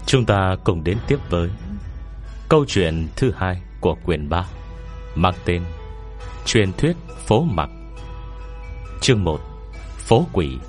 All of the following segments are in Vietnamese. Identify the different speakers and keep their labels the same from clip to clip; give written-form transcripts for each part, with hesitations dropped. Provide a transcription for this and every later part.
Speaker 1: Chúng ta cùng đến tiếp với câu chuyện thứ 2 của quyển 3, mang tên Truyền thuyết phố Mặc. Chương 1: Phố quỷ.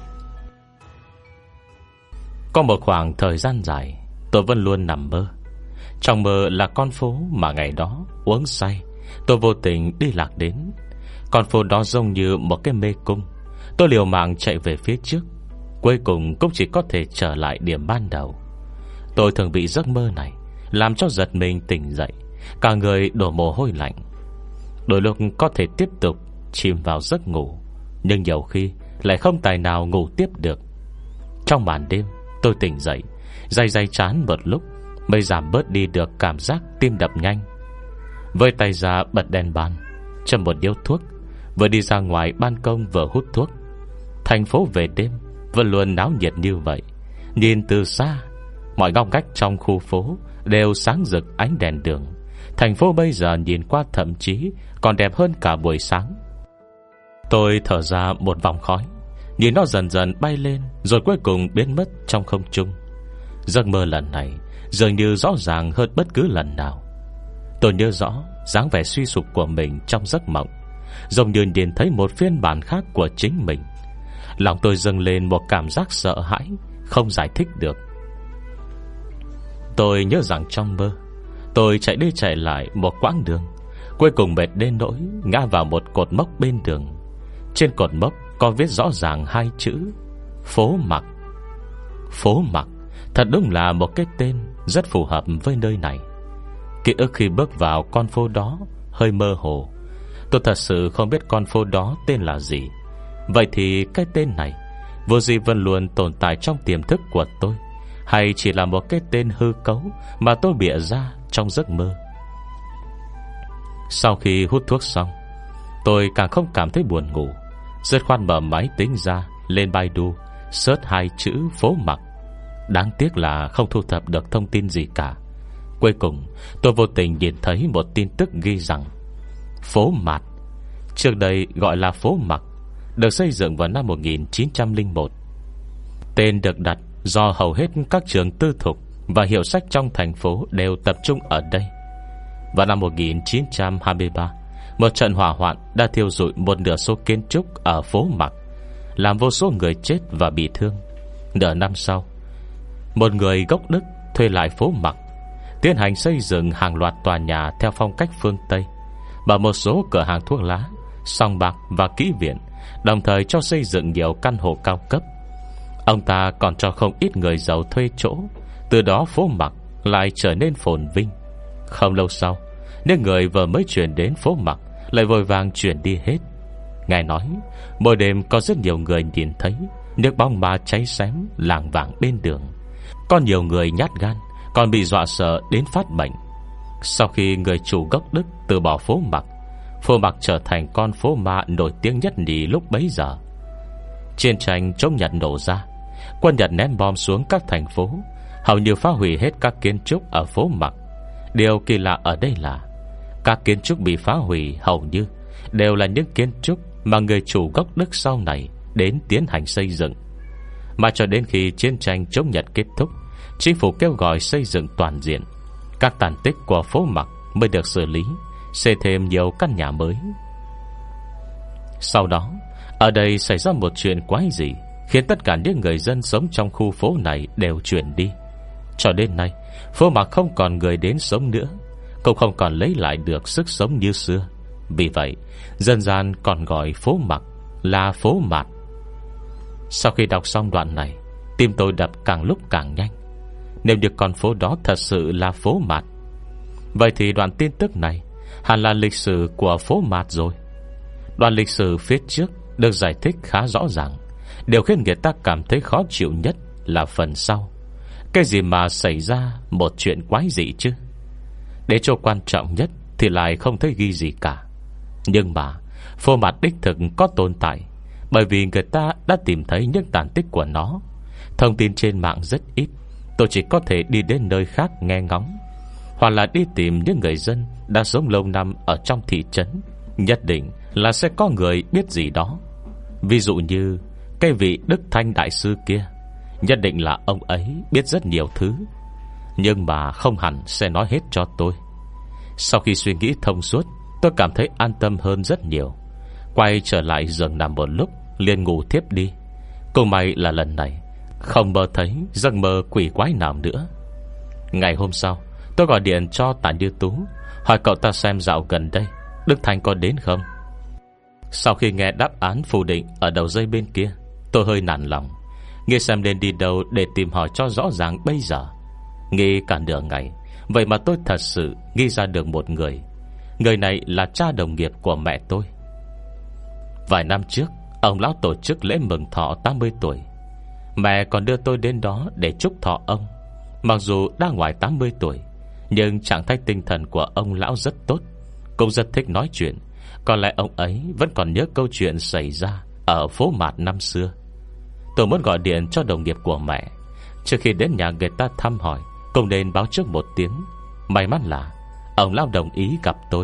Speaker 1: Có một khoảng thời gian dài, tôi vẫn luôn nằm mơ. Trong mơ là con phố mà ngày đó uống say tôi vô tình đi lạc đến. Con phố đó giống như một cái mê cung. Tôi liều mạng chạy về phía trước, cuối cùng cũng chỉ có thể trở lại điểm ban đầu. Tôi thường bị giấc mơ này làm cho giật mình tỉnh dậy, cả người đổ mồ hôi lạnh. Đôi lúc có thể tiếp tục chìm vào giấc ngủ, nhưng nhiều khi lại không tài nào ngủ tiếp được. Trong màn đêm tôi tỉnh dậy, day chán một lúc mới giảm bớt đi được cảm giác tim đập nhanh. Với tay ra bật đèn bàn, châm một điếu thuốc, vừa đi ra ngoài ban công vừa hút thuốc. Thành phố về đêm vẫn luôn náo nhiệt như vậy. Nhìn từ xa, mọi ngóc ngách trong khu phố đều sáng rực ánh đèn đường. Thành phố bây giờ nhìn qua thậm chí còn đẹp hơn cả buổi sáng. Tôi thở ra một vòng khói, nhìn nó dần dần bay lên, rồi cuối cùng biến mất trong không trung. Giấc mơ lần này dường như rõ ràng hơn bất cứ lần nào. Tôi nhớ rõ dáng vẻ suy sụp của mình trong giấc mộng, giống như nhìn thấy một phiên bản khác của chính mình. Lòng tôi dâng lên một cảm giác sợ hãi không giải thích được. Tôi nhớ rằng trong mơ tôi chạy đi chạy lại một quãng đường, cuối cùng mệt đến nỗi ngã vào một cột mốc bên đường. Trên cột mốc có viết rõ ràng 2 chữ: Phố Mặc. Phố Mặc thật đúng là một cái tên rất phù hợp với nơi này. Ký ức khi bước vào con phố đó hơi mơ hồ. Tôi thật sự không biết con phố đó tên là gì. Vậy thì cái tên này vô gì vẫn luôn tồn tại trong tiềm thức của tôi, hay chỉ là một cái tên hư cấu mà tôi bịa ra trong giấc mơ? Sau khi hút thuốc xong, tôi càng không cảm thấy buồn ngủ, dứt khoát mở máy tính ra, lên Baidu search 2 chữ Phố Mặc. Đáng tiếc là không thu thập được thông tin gì cả. Cuối cùng tôi vô tình nhìn thấy một tin tức ghi rằng Phố Mạt, trước đây gọi là Phố Mặc, được xây dựng vào năm 1901. Tên được đặt do hầu hết các trường tư thục và hiệu sách trong thành phố đều tập trung ở đây. Vào năm 1923, một trận hỏa hoạn đã thiêu rụi một nửa số kiến trúc ở Phố Mặc, làm vô số người chết và bị thương. Nửa năm sau, một người gốc Đức thuê lại Phố Mặc, tiến hành xây dựng hàng loạt tòa nhà theo phong cách phương Tây, và một số cửa hàng thuốc lá, sòng bạc và kỹ viện, đồng thời cho xây dựng nhiều căn hộ cao cấp. Ông ta còn cho không ít người giàu thuê chỗ. Từ đó Phố Mặc lại trở nên phồn vinh. Không lâu sau, những người vừa mới chuyển đến Phố Mặc lại vội vàng chuyển đi hết. Ngài nói mỗi đêm có rất nhiều người nhìn thấy những bóng ma cháy xém lảng vảng bên đường. Có nhiều người nhát gan, còn bị dọa sợ đến phát bệnh. Sau khi người chủ gốc Đức từ bỏ Phố Mặc, Phố Mặc trở thành con phố ma nổi tiếng nhất nhì lúc bấy giờ. Chiến tranh chống Nhật nổ ra, quân Nhật ném bom xuống các thành phố, hầu như phá hủy hết các kiến trúc ở Phố Mặc. Điều kỳ lạ ở đây là các kiến trúc bị phá hủy hầu như đều là những kiến trúc mà người chủ gốc Đức sau này đến tiến hành xây dựng. Mà cho đến khi chiến tranh chống Nhật kết thúc, chính phủ kêu gọi xây dựng toàn diện, các tàn tích của Phố Mặc mới được xử lý, xây thêm nhiều căn nhà mới. Sau đó, ở đây xảy ra một chuyện quái dị, khiến tất cả những người dân sống trong khu phố này đều chuyển đi. Cho đến nay, Phố Mặc không còn người đến sống nữa, cũng không còn lấy lại được sức sống như xưa. Vì vậy, dân gian còn gọi Phố Mặc là Phố Mạt. Sau khi đọc xong đoạn này, tim tôi đập càng lúc càng nhanh. Nếu như con phố đó thật sự là Phố Mạt, vậy thì đoạn tin tức này hẳn là lịch sử của Phố Mạt rồi. Đoạn lịch sử phía trước được giải thích khá rõ ràng. Điều khiến người ta cảm thấy khó chịu nhất là phần sau. Cái gì mà xảy ra một chuyện quái dị chứ? Để cho quan trọng nhất thì lại không thấy ghi gì cả. Nhưng mà Phố Mạt đích thực có tồn tại, bởi vì người ta đã tìm thấy những tàn tích của nó. Thông tin trên mạng rất ít, tôi chỉ có thể đi đến nơi khác nghe ngóng, hoặc là đi tìm những người dân đã sống lâu năm ở trong thị trấn. Nhất định là sẽ có người biết gì đó. Ví dụ như cái vị Đức Thanh đại sư kia, nhất định là ông ấy biết rất nhiều thứ. nhưng mà không hẳn sẽ nói hết cho tôi. Sau khi suy nghĩ thông suốt, tôi cảm thấy an tâm hơn rất nhiều. Quay trở lại giường nằm một lúc, liền ngủ thiếp đi. Cũng may là lần này không mơ thấy giấc mơ quỷ quái nào nữa. Ngày hôm sau, tôi gọi điện cho Tạ Như Tú, hỏi cậu ta xem dạo gần đây Đức Thành có đến không. Sau khi nghe đáp án phủ định ở đầu dây bên kia, tôi hơi nản lòng, nghĩ xem nên đi đâu để tìm hỏi cho rõ ràng bây giờ. Nghĩ cả nửa ngày, vậy mà tôi thật sự nghĩ ra được một người. Người này là cha đồng nghiệp của mẹ tôi. Vài năm trước, ông lão tổ chức lễ mừng thọ 80 tuổi. Mẹ còn đưa tôi đến đó để chúc thọ ông. Mặc dù đã ngoài 80 tuổi, nhưng trạng thái tinh thần của ông lão rất tốt, cũng rất thích nói chuyện. Có lẽ ông ấy vẫn còn nhớ câu chuyện xảy ra ở phố Mạt năm xưa. Tôi muốn gọi điện cho đồng nghiệp của mẹ, trước khi đến nhà người ta thăm hỏi cũng nên báo trước một tiếng. May mắn là ông lão đồng ý gặp tôi.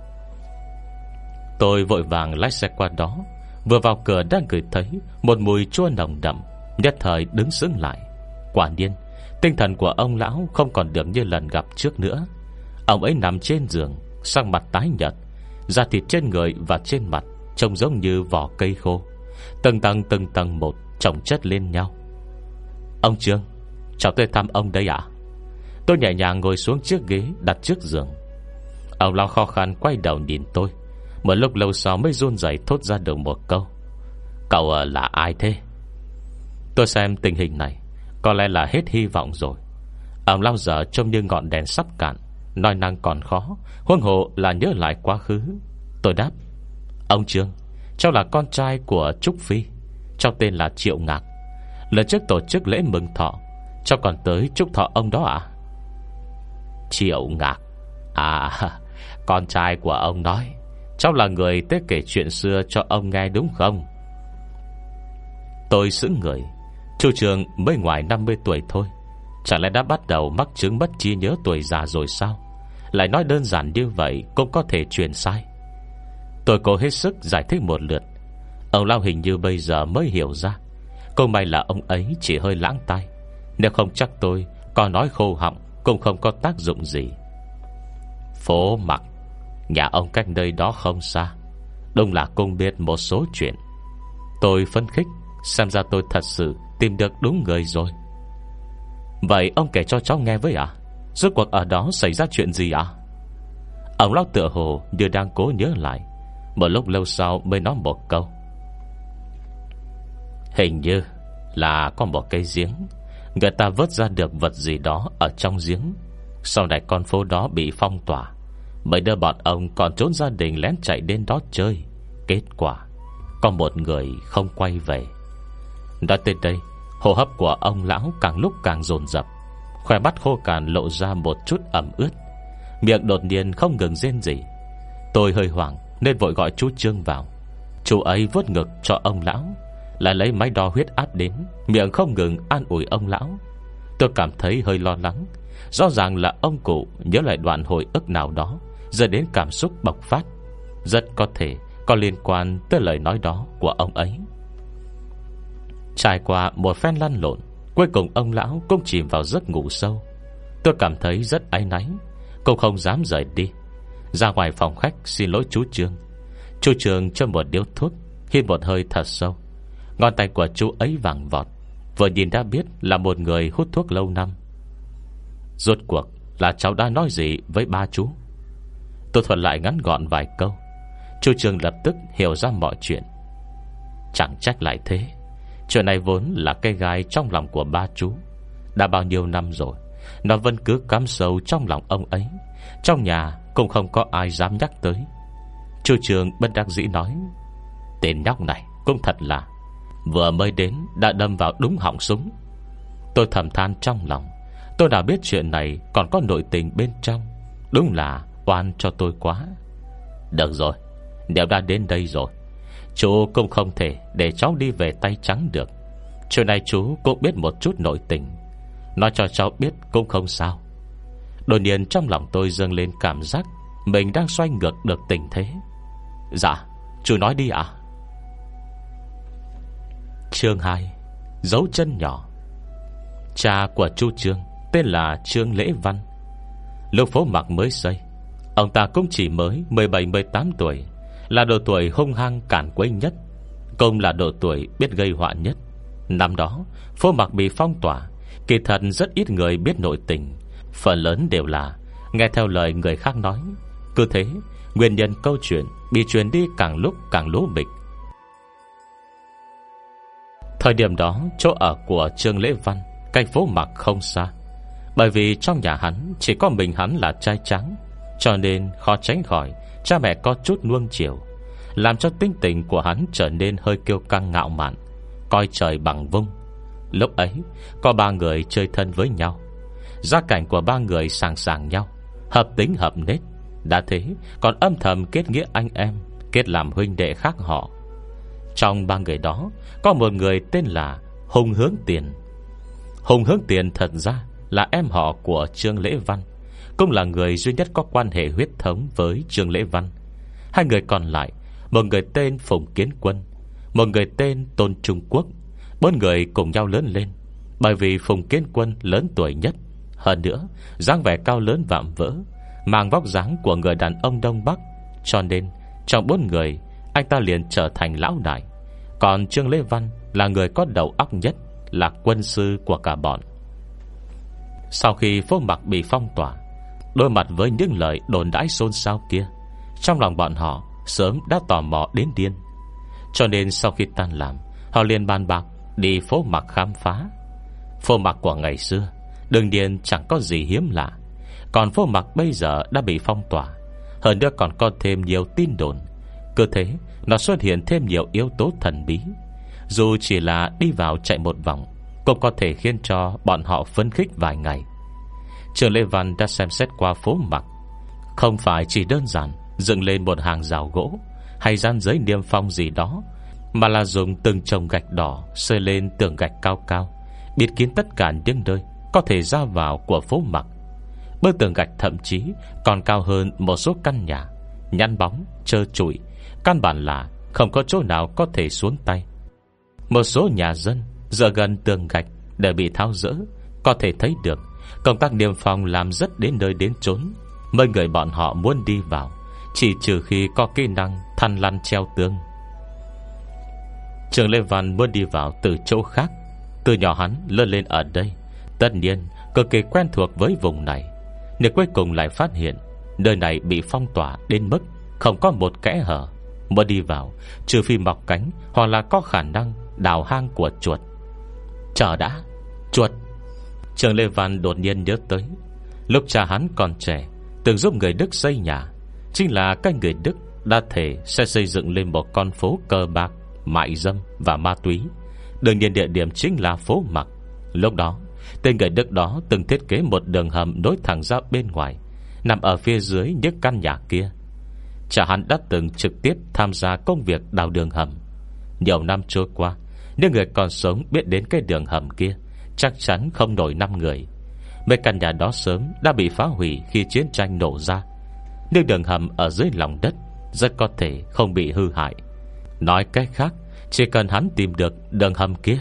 Speaker 1: Tôi vội vàng lái xe qua đó. Vừa vào cửa đã ngửi thấy một mùi chua nồng đậm, nhất thời đứng sững lại. Quả nhiên, tinh thần của ông lão không còn được như lần gặp trước nữa. Ông ấy nằm trên giường, sắc mặt tái nhợt, da thịt trên người và trên mặt trông giống như vỏ cây khô, từng tầng một chồng chất lên nhau. Ông Trương, cháu tới thăm ông đây ạ. Tôi nhẹ nhàng ngồi xuống chiếc ghế đặt trước giường. Ông lão khó khăn quay đầu nhìn tôi. Một lúc lâu sau mới run rẩy thốt ra được một câu: Cậu là ai thế? Tôi xem tình hình này có lẽ là hết hy vọng rồi. Ông lão giờ trông như ngọn đèn sắp cạn, nói năng còn khó, huống hồ là nhớ lại quá khứ. Tôi đáp: Ông Trương, cháu là con trai của Trúc Phi. Cháu tên là Triệu Ngạc. Lần trước tổ chức lễ mừng thọ, cháu còn tới chúc thọ ông đó à? Triệu Ngạc à? Con trai của ông nói cháu là người tới kể chuyện xưa cho ông nghe đúng không? Tôi sững người. Chú Trường mới ngoài 50 tuổi thôi, chẳng lẽ đã bắt đầu mắc chứng mất trí nhớ tuổi già rồi sao? Lại nói đơn giản như vậy cũng có thể truyền sai. Tôi cố hết sức giải thích một lượt. Ông lão hình như bây giờ mới hiểu ra. Cũng may là ông ấy chỉ hơi lãng tai, nếu không chắc tôi có nói khô họng cũng không có tác dụng gì. Phố Mặc, nhà ông cách nơi đó không xa, đúng là cũng biết một số chuyện. Tôi phấn khích, xem ra tôi thật sự tìm được đúng người rồi. Vậy ông kể cho cháu nghe với ạ. Rốt cuộc ở đó xảy ra chuyện gì ạ? Ông lão tựa hồ như đang cố nhớ lại. Một lúc lâu sau mới nói một câu: Hình như là có một cái giếng, người ta vớt ra được vật gì đó ở trong giếng. Sau này con phố đó bị phong tỏa, mấy đứa bọn ông còn trốn gia đình lén chạy đến đó chơi. Kết quả có một người không quay về. Nói tới đây, hô hấp của ông lão càng lúc càng dồn dập, khóe mắt khô cằn lộ ra một chút ẩm ướt, miệng đột nhiên không ngừng rên rỉ. Tôi hơi hoảng nên vội gọi chú Trương vào. Chú ấy vuốt ngực cho ông lão, lại lấy máy đo huyết áp đến, miệng không ngừng an ủi ông lão. Tôi cảm thấy hơi lo lắng. Rõ ràng là ông cụ nhớ lại đoạn hồi ức nào đó, dẫn đến cảm xúc bộc phát. Rất có thể có liên quan tới lời nói đó của ông ấy. Trải qua một phen lăn lộn, cuối cùng ông lão cũng chìm vào giấc ngủ sâu. Tôi cảm thấy rất áy náy, cũng không dám rời đi. Ra ngoài phòng khách xin lỗi chú Trương. Chú Trương cho một điếu thuốc, hít một hơi thật sâu. Ngón tay của chú ấy vàng vọt, vừa nhìn đã biết là một người hút thuốc lâu năm. Rốt cuộc là cháu đã nói gì với ba chú? Tôi thuật lại ngắn gọn vài câu. Chú Trương lập tức hiểu ra mọi chuyện. Chẳng trách lại thế. Chuyện này vốn là cây gai trong lòng của ba chú. Đã bao nhiêu năm rồi, nó vẫn cứ cắm sâu trong lòng ông ấy. Trong nhà cũng không có ai dám nhắc tới. Chú Trương bất đắc dĩ nói: Tên nhóc này cũng thật là vừa mới đến đã đâm vào đúng họng súng. Tôi thầm than trong lòng. Tôi đã biết chuyện này còn có nội tình bên trong. Đúng là oan cho tôi quá. Được rồi, nếu đã đến đây rồi, chú cũng không thể để cháu đi về tay trắng được. Chuyện này chú cũng biết một chút nội tình, nói cho cháu biết cũng không sao. Đột nhiên trong lòng tôi dâng lên cảm giác mình đang xoay ngược được tình thế. Dạ, chú nói đi ạ. Chương 2: Dấu chân nhỏ. Cha của chú Trương tên là Trương Lễ Văn. Lúc phố Mặc mới xây, ông ta cũng chỉ mới 17-18 tuổi, là độ tuổi hung hăng cản quấy nhất, cũng là độ tuổi biết gây họa nhất. Năm đó phố Mặc bị phong tỏa, kỳ thật rất ít người biết nội tình, phần lớn đều là nghe theo lời người khác nói. Cứ thế, nguyên nhân câu chuyện bị truyền đi càng lúc càng lố bịch. Thời điểm đó, chỗ ở của Trương Lễ Văn cách phố Mặc không xa. Bởi vì trong nhà hắn chỉ có mình hắn là trai trắng, cho nên khó tránh khỏi cha mẹ có chút nuông chiều, làm cho tính tình của hắn trở nên hơi kiêu căng ngạo mạn, coi trời bằng vung. Lúc ấy có 3 người chơi thân với nhau, gia cảnh của 3 người sàng sàng nhau, hợp tính hợp nết. Đã thế còn âm thầm kết nghĩa anh em, kết làm huynh đệ khác họ. Trong 3 người đó có một người tên là Hùng Hướng Tiền. Hùng Hướng Tiền thật ra là em họ của Trương Lễ Văn, cũng là người duy nhất có quan hệ huyết thống với Trương Lễ Văn. 2 người còn lại, một người tên Phùng Kiến Quân, một người tên Tôn Trung Quốc. 4 người cùng nhau lớn lên. Bởi vì Phùng Kiến Quân lớn tuổi nhất, hơn nữa dáng vẻ cao lớn vạm vỡ, mang vóc dáng của người đàn ông Đông Bắc, cho nên trong 4 người anh ta liền trở thành lão đại. Còn Trương Lễ Văn là người có đầu óc nhất, là quân sư của cả bọn. Sau khi phố Mặc bị phong tỏa, đối mặt với những lời đồn đãi xôn xao kia, trong lòng bọn họ sớm đã tò mò đến điên. Cho nên sau khi tan làm, họ liền bàn bạc đi phố Mặc khám phá. Phố Mặc của ngày xưa đương nhiên chẳng có gì hiếm lạ, còn phố Mặc bây giờ đã bị phong tỏa, hơn nữa còn có thêm nhiều tin đồn. Cứ thế nó xuất hiện thêm nhiều yếu tố thần bí. Dù chỉ là đi vào chạy một vòng, cũng có thể khiến cho bọn họ phấn khích vài ngày. Trương Lễ Văn đã xem xét qua phố Mặc, không phải chỉ đơn giản dựng lên một hàng rào gỗ hay dán giấy niêm phong gì đó, mà là dùng từng chồng gạch đỏ xây lên tường gạch cao cao, bịt kín tất cả những nơi có thể ra vào của phố Mặc. Bức tường gạch thậm chí còn cao hơn một số căn nhà, nhăn bóng, trơ trụi, căn bản là không có chỗ nào có thể xuống tay. Một số nhà dân dựa gần tường gạch để bị tháo dỡ, có thể thấy được công tác niêm phong làm rất đến nơi đến chốn. Mấy người bọn họ muốn đi vào, chỉ trừ khi có kỹ năng thằn lằn treo tường. Trương Lễ Văn muốn đi vào từ chỗ khác. Từ nhỏ hắn lớn lên ở đây, tất nhiên cực kỳ quen thuộc với vùng này. Nhưng cuối cùng lại phát hiện nơi này bị phong tỏa đến mức không có một kẽ hở. Muốn đi vào, trừ phi mọc cánh, hoặc là có khả năng đào hang của chuột. Chờ đã, chuột. Trương Lễ Văn đột nhiên nhớ tới lúc cha hắn còn trẻ từng giúp người Đức xây nhà, chính là cái người Đức đã thề sẽ xây dựng lên một con phố cờ bạc, mại dâm và ma túy. Đương nhiên địa điểm chính là phố Mặc. Lúc đó tên người Đức đó từng thiết kế một đường hầm nối thẳng ra bên ngoài, nằm ở phía dưới những căn nhà kia. Cha hắn đã từng trực tiếp tham gia công việc đào đường hầm. Nhiều năm trôi qua, những người còn sống biết đến cái đường hầm kia chắc chắn không nổi 5 người. Mấy căn nhà đó sớm đã bị phá hủy khi chiến tranh nổ ra, nhưng đường hầm ở dưới lòng đất rất có thể không bị hư hại. Nói cách khác, chỉ cần hắn tìm được đường hầm kia.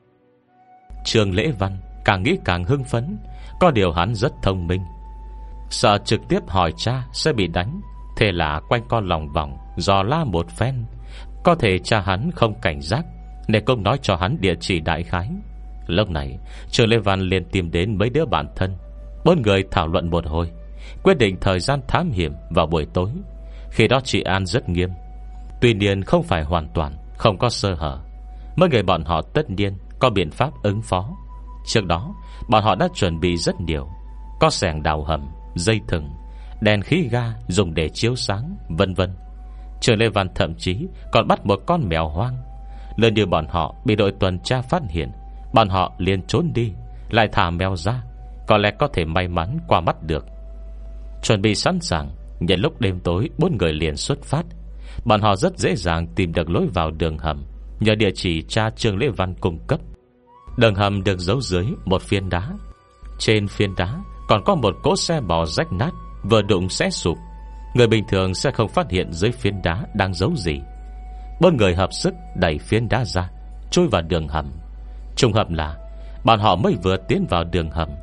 Speaker 1: Trương Lễ Văn càng nghĩ càng hưng phấn. Có điều hắn rất thông minh, sợ trực tiếp hỏi cha sẽ bị đánh, thế là quanh con lòng vòng dò la một phen. Có thể cha hắn không cảnh giác, nên cũng nói cho hắn địa chỉ đại khái. Lúc này Trương Lễ Văn liền tìm đến mấy đứa bạn thân. 4 người thảo luận một hồi, quyết định thời gian thám hiểm vào buổi tối. Khi đó trị an rất nghiêm, tuy nhiên không phải hoàn toàn không có sơ hở. Mấy người bọn họ tất nhiên có biện pháp ứng phó. Trước đó bọn họ đã chuẩn bị rất nhiều, có xẻng đào hầm, dây thừng, đèn khí ga dùng để chiếu sáng, vân vân. Trương Lễ Văn thậm chí còn bắt một con mèo hoang. Lần như bọn họ bị đội tuần tra phát hiện, bọn họ liền trốn đi, lại thả mèo ra, có lẽ có thể may mắn qua mắt được. Chuẩn bị sẵn sàng, nhân lúc đêm tối 4 người liền xuất phát. Bọn họ rất dễ dàng tìm được lối vào đường hầm, nhờ địa chỉ cha Trương Lễ Văn cung cấp. Đường hầm được giấu dưới một phiến đá. Trên phiến đá còn có một cỗ xe bò rách nát, vừa đụng sẽ sụp. Người bình thường sẽ không phát hiện dưới phiến đá đang giấu gì. 4 người hợp sức đẩy phiến đá ra, chui vào đường hầm. Trùng hợp là bọn họ mới vừa tiến vào đường hầm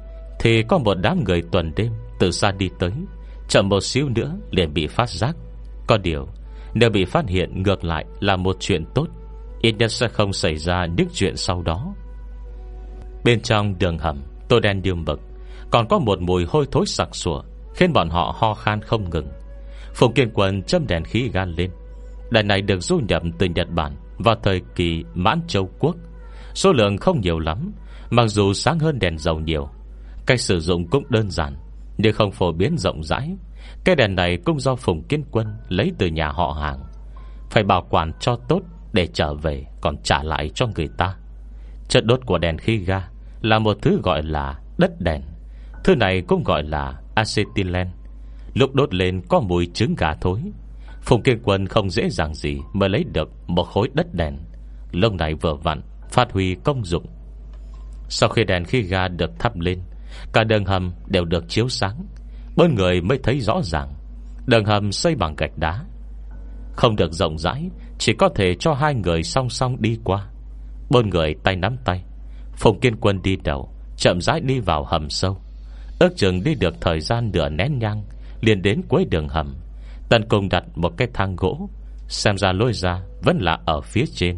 Speaker 1: thì có một đám người tuần đêm từ xa đi tới. Chậm một xíu nữa liền bị phát giác. Có điều nếu bị phát hiện ngược lại là một chuyện tốt, ít nhất sẽ không xảy ra những chuyện sau đó. Bên trong đường hầm tối đen như mực, còn có một mùi hôi thối sặc sủa, khiến bọn họ ho khan không ngừng. Phùng Kiên Quân châm đèn khí ga lên. Đèn này được du nhập từ Nhật Bản vào thời kỳ Mãn Châu Quốc. Số lượng không nhiều lắm, mặc dù sáng hơn đèn dầu nhiều. Cách sử dụng cũng đơn giản, nhưng không phổ biến rộng rãi. Cái đèn này cũng do Phùng Kiên Quân lấy từ nhà họ Hàng, phải bảo quản cho tốt để trở về còn trả lại cho người ta. Chất đốt của đèn khí ga là một thứ gọi là đất đèn. Thứ này cũng gọi là acetylene. Lúc đốt lên có mùi trứng gà thối. Phùng Kiên Quân không dễ dàng gì mới lấy được một khối đất đèn. Lúc này vừa vặn phát huy công dụng. Sau khi đèn khí ga được thắp lên, cả đường hầm đều được chiếu sáng. Bốn người mới thấy rõ ràng. Đường hầm xây bằng gạch đá, không được rộng rãi, chỉ có thể cho hai người song song đi qua. Bốn người tay nắm tay. Phùng Kiên Quân đi đầu, chậm rãi đi vào hầm sâu. Ước chừng đi được thời gian nửa nén nhang, liền đến cuối đường hầm. Tần cùng đặt một cái thang gỗ, xem ra lối ra vẫn là ở phía trên.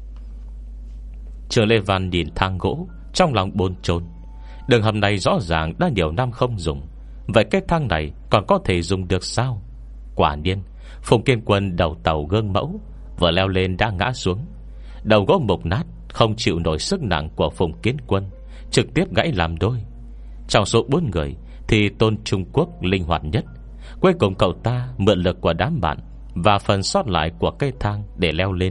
Speaker 1: Trường Lê Văn nhìn thang gỗ, trong lòng bồn chồn. Đường hầm này rõ ràng đã nhiều năm không dùng, vậy cái thang này còn có thể dùng được sao? Quả nhiên Phùng Kiên Quân đầu tàu gương mẫu, vừa leo lên đã ngã xuống. Đầu gỗ mục nát, không chịu nổi sức nặng của Phùng Kiên Quân, trực tiếp gãy làm đôi. Trong số 4 người thì Tôn Trung Quốc linh hoạt nhất. Cuối cùng cậu ta mượn lực của đám bạn và phần sót lại của cây thang để leo lên.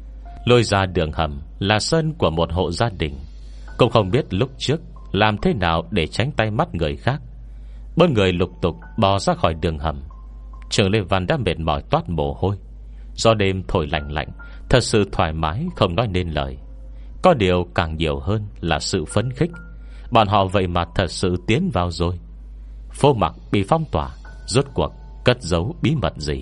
Speaker 1: Lôi ra đường hầm là sân của một hộ gia đình. Cũng không biết lúc trước làm thế nào để tránh tay mắt người khác. 4 người lục tục bò ra khỏi đường hầm. Trường Lê Văn đã mệt mỏi toát mồ hôi. Gió đêm thổi lạnh lạnh, thật sự thoải mái không nói nên lời. Có điều càng nhiều hơn là sự phấn khích. Bọn họ vậy mà thật sự tiến vào rồi. Phố Mặc bị phong tỏa, rốt cuộc cất giấu bí mật gì?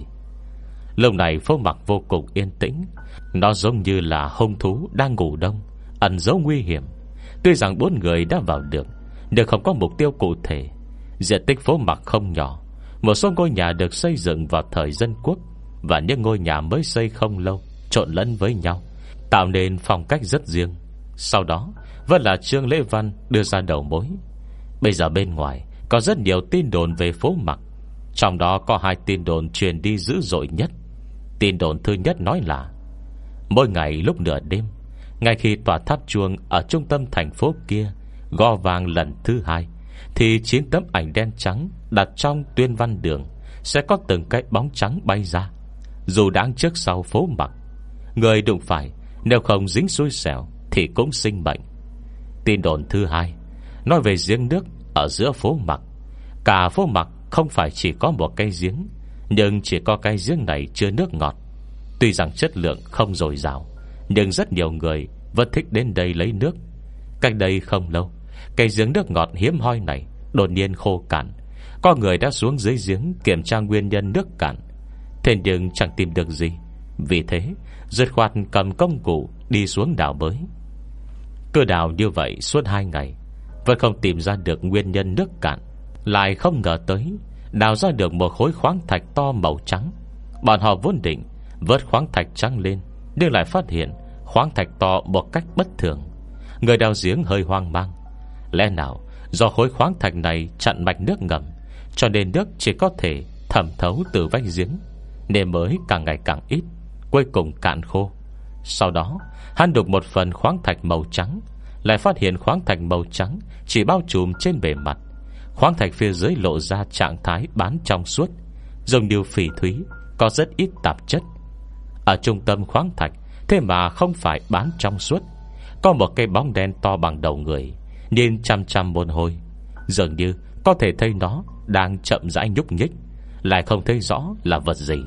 Speaker 1: Lúc này Phố Mặc vô cùng yên tĩnh. Nó giống như là hung thú đang ngủ đông, ẩn giấu nguy hiểm. Tuy rằng 4 người đã vào được, nhưng không có mục tiêu cụ thể. Diện tích Phố Mặc không nhỏ. Một số ngôi nhà được xây dựng vào thời dân quốc và những ngôi nhà mới xây không lâu trộn lẫn với nhau, tạo nên phong cách rất riêng. Sau đó vẫn là Trương Lễ Văn đưa ra đầu mối. Bây giờ bên ngoài có rất nhiều tin đồn về Phố Mặc. Trong đó có 2 tin đồn truyền đi dữ dội nhất. Tin đồn thứ nhất nói là mỗi ngày lúc nửa đêm, ngay khi tòa tháp chuông ở trung tâm thành phố kia gõ vang lần thứ 2, thì 9 tấm ảnh đen trắng đặt trong tuyên văn đường sẽ có từng cái bóng trắng bay ra. Dù đáng trước sau Phố Mặc, người đụng phải nếu không dính xui xẻo thì cũng sinh bệnh. Tin đồn thứ 2 nói về giếng nước ở giữa Phố Mặc. Cả Phố Mặc không phải chỉ có một cây giếng, nhưng chỉ có cái giếng này chứa nước ngọt. Tuy rằng chất lượng không dồi dào, nhưng rất nhiều người vẫn thích đến đây lấy nước. Cách đây không lâu, cây giếng nước ngọt hiếm hoi này đột nhiên khô cạn. Có người đã xuống dưới giếng kiểm tra nguyên nhân nước cạn, thế nhưng chẳng tìm được gì. Vì thế dứt khoát cầm công cụ đi xuống đào bới. Cứ đào như vậy suốt 2 ngày vẫn không tìm ra được nguyên nhân nước cạn. Lại không ngờ tới đào ra được một khối khoáng thạch to màu trắng. Bọn họ vốn định vớt khoáng thạch trắng lên, nhưng lại phát hiện khoáng thạch to một cách bất thường. Người đào giếng hơi hoang mang. Lẽ nào do khối khoáng thạch này chặn mạch nước ngầm, cho nên nước chỉ có thể thẩm thấu từ vách giếng, nên mới càng ngày càng ít, cuối cùng cạn khô. Sau đó hắn đục một phần khoáng thạch màu trắng, lại phát hiện khoáng thạch màu trắng chỉ bao trùm trên bề mặt. Khoáng thạch phía dưới lộ ra trạng thái bán trong suốt, giống như phỉ thúy, có rất ít tạp chất. Ở trung tâm khoáng thạch, thế mà không phải bán trong suốt, có một cái bóng đen to bằng đầu người, nhìn chăm chăm một hồi, dường như có thể thấy nó đang chậm rãi nhúc nhích, lại không thấy rõ là vật gì.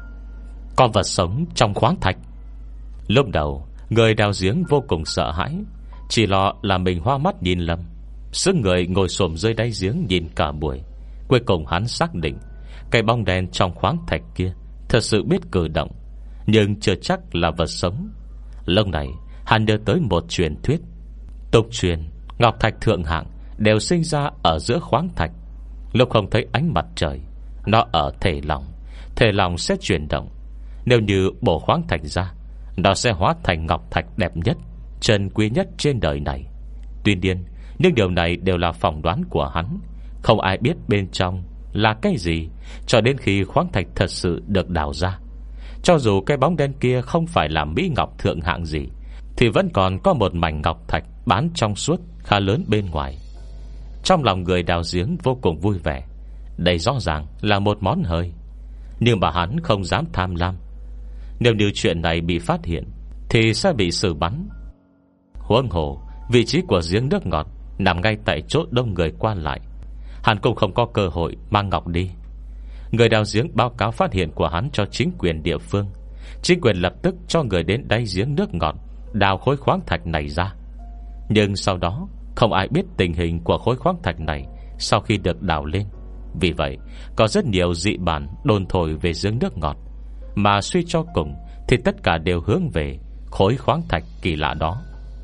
Speaker 1: Con vật sống trong khoáng thạch. Lúc đầu người đào giếng vô cùng sợ hãi, chỉ lo là mình hoa mắt nhìn lầm. Sức người ngồi xổm dưới đáy giếng nhìn cả buổi. Cuối cùng hắn xác định cái bóng đen trong khoáng thạch kia thật sự biết cử động, nhưng chưa chắc là vật sống. Lúc này hắn nhớ tới một truyền thuyết. Tục truyền ngọc thạch thượng hạng đều sinh ra ở giữa khoáng thạch. Lúc không thấy ánh mặt trời, nó ở thể lòng. Thể lòng sẽ chuyển động. Nếu như bổ khoáng thạch ra, nó sẽ hóa thành ngọc thạch đẹp nhất, trân quý nhất trên đời này. Tuy nhiên, những điều này đều là phỏng đoán của hắn. Không ai biết bên trong là cái gì, cho đến khi khoáng thạch thật sự được đào ra. Cho dù cái bóng đen kia không phải là mỹ ngọc thượng hạng gì, thì vẫn còn có một mảnh ngọc thạch bán trong suốt khá lớn bên ngoài. Trong lòng người đào giếng vô cùng vui vẻ. Đây rõ ràng là một món hời, nhưng mà hắn không dám tham lam. Nếu như chuyện này bị phát hiện thì sẽ bị xử bắn. Huống hồ vị trí của giếng nước ngọt nằm ngay tại chỗ đông người qua lại, hắn cũng không có cơ hội mang ngọc đi. Người đào giếng báo cáo phát hiện của hắn cho chính quyền địa phương. Chính quyền lập tức cho người đến đáy giếng nước ngọt đào khối khoáng thạch này ra. Nhưng sau đó không ai biết tình hình của khối khoáng thạch này sau khi được đào lên. Vì vậy có rất nhiều dị bản đồn thổi về giếng nước ngọt, mà suy cho cùng thì tất cả đều hướng về khối khoáng thạch kỳ lạ đó.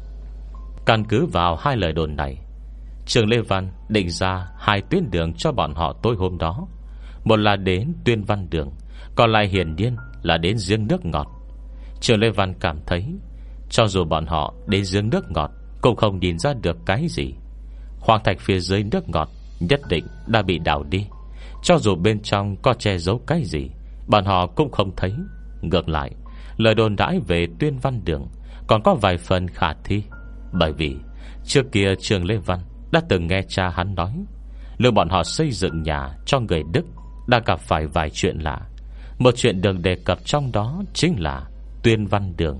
Speaker 1: Căn cứ vào hai lời đồn này, Trường Lê Văn định ra hai tuyến đường cho bọn họ tối hôm đó. Một là đến Tuyên Văn Đường, còn lại hiển nhiên là đến giếng nước ngọt. Trường Lê Văn cảm thấy cho dù bọn họ đến giếng nước ngọt cũng không nhìn ra được cái gì. Khoáng thạch phía dưới nước ngọt nhất định đã bị đào đi. Cho dù bên trong có che giấu cái gì, bọn họ cũng không thấy. Ngược lại, lời đồn đãi về Tuyên Văn Đường còn có vài phần khả thi. Bởi vì trước kia Trường Lê Văn đã từng nghe cha hắn nói, lúc bọn họ xây dựng nhà cho người Đức đã gặp phải vài chuyện lạ. Một chuyện được đề cập trong đó chính là Tuyên Văn Đường.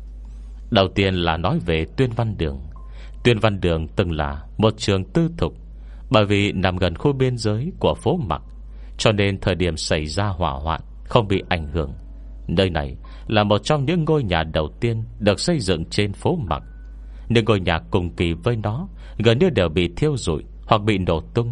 Speaker 1: Đầu tiên là nói về Tuyên Văn Đường. Tuyên Văn Đường từng là một trường tư thục. Bởi vì nằm gần khu biên giới của phố Mặc, cho nên thời điểm xảy ra hỏa hoạn không bị ảnh hưởng. Nơi này là một trong những ngôi nhà đầu tiên được xây dựng trên phố Mặc. Những ngôi nhà cùng kỳ với nó gần như đều bị thiêu rụi hoặc bị nổ tung.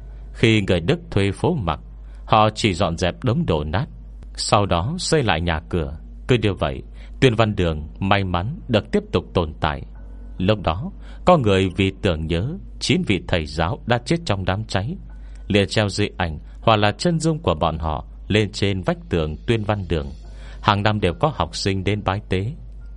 Speaker 1: Khi người Đức thuê phố Mặc, họ chỉ dọn dẹp đống đổ nát, sau đó xây lại nhà cửa. Cứ như vậy, Tuyên Văn Đường may mắn được tiếp tục tồn tại. Lúc đó có người vì tưởng nhớ 9 vị thầy giáo đã chết trong đám cháy, liền treo di ảnh hoặc là chân dung của bọn họ lên trên vách tường Tuyên Văn Đường. Hàng năm đều có học sinh đến bái tế.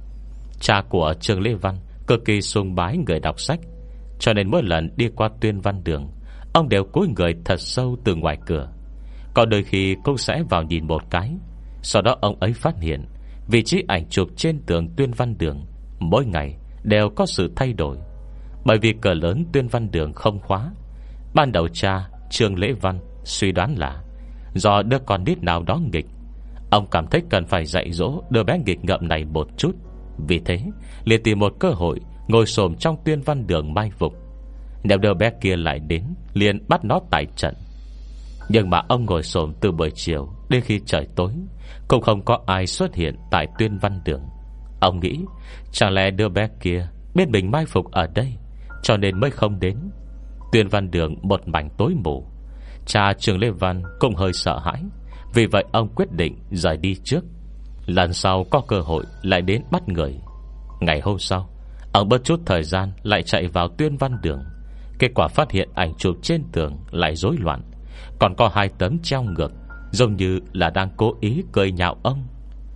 Speaker 1: Cha của Trường Lê Văn cực kỳ sùng bái người đọc sách, cho nên mỗi lần đi qua Tuyên Văn Đường, ông đều cúi người thật sâu từ ngoài cửa. Có đôi khi cũng sẽ vào nhìn một cái. Sau đó ông ấy phát hiện vị trí ảnh chụp trên tường Tuyên Văn Đường mỗi ngày đều có sự thay đổi. Bởi vì cửa lớn Tuyên Văn Đường không khóa. Ban đầu cha Trương Lễ Văn suy đoán là do đứa con nít nào đó nghịch. Ông cảm thấy cần phải dạy dỗ đứa bé nghịch ngợm này một chút. Vì thế liền tìm một cơ hội ngồi xổm trong Tuyên Văn Đường mai phục. Nếu đứa bé kia lại đến, liền bắt nó tại trận. Nhưng mà ông ngồi xổm từ buổi chiều đến khi trời tối, cũng không có ai xuất hiện tại Tuyên Văn Đường. Ông nghĩ chẳng lẽ đứa bé kia biết mình mai phục ở đây, cho nên mới không đến. Tuyên Văn Đường một mảnh tối mù. Cha Trường Lê Văn cũng hơi sợ hãi. Vì vậy ông quyết định rời đi trước, lần sau có cơ hội lại đến bắt người. Ngày hôm sau, ông bất chút thời gian lại chạy vào Tuyên Văn Đường. Kết quả phát hiện ảnh chụp trên tường lại rối loạn, còn có 2 tấm treo ngược, giống như là đang cố ý cười nhạo ông.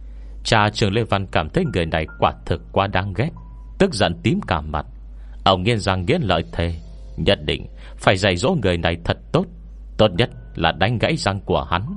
Speaker 1: Cha Trường Lê Văn cảm thấy người này quả thực quá đáng ghét, tức giận tím cả mặt. Ông nghiến răng nghiến lợi thề nhất định phải dạy dỗ người này thật tốt, tốt nhất là đánh gãy răng của hắn.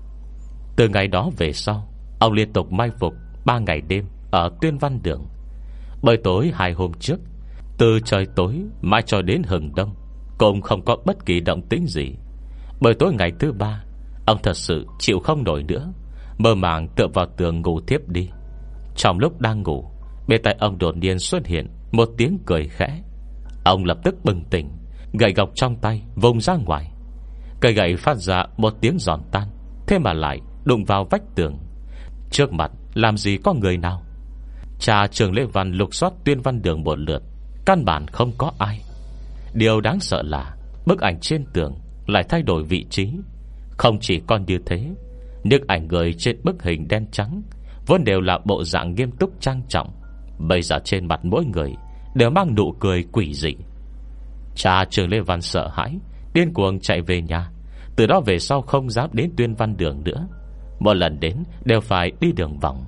Speaker 1: Từ ngày đó về sau, ông liên tục mai phục 3 ngày đêm ở Tuyên Văn Đường. Buổi tối 2 hôm trước, từ trời tối mãi cho đến hừng đông, cũng không có bất kỳ động tĩnh gì. Buổi tối ngày thứ 3, ông thật sự chịu không nổi nữa, mơ màng tựa vào tường ngủ thiếp đi. Trong lúc đang ngủ, bên tai ông đột nhiên xuất hiện một tiếng cười khẽ. Ông lập tức bừng tỉnh, gậy gộc trong tay vùng ra ngoài. Cây gậy phát ra một tiếng giòn tan, thế mà lại đụng vào vách tường. Trước mặt làm gì có người nào. Cha Trường Lê Văn lục soát Tuyên Văn Đường một lượt, căn bản không có ai. Điều đáng sợ là bức ảnh trên tường lại thay đổi vị trí. Không chỉ còn như thế, những ảnh người trên bức hình đen trắng vốn đều là bộ dạng nghiêm túc trang trọng, bây giờ trên mặt mỗi người đều mang nụ cười quỷ dị. Cha Trường Lê Văn sợ hãi, điên cuồng chạy về nhà. Từ đó về sau không dám đến Tuyên Văn Đường nữa. Một lần đến đều phải đi đường vòng.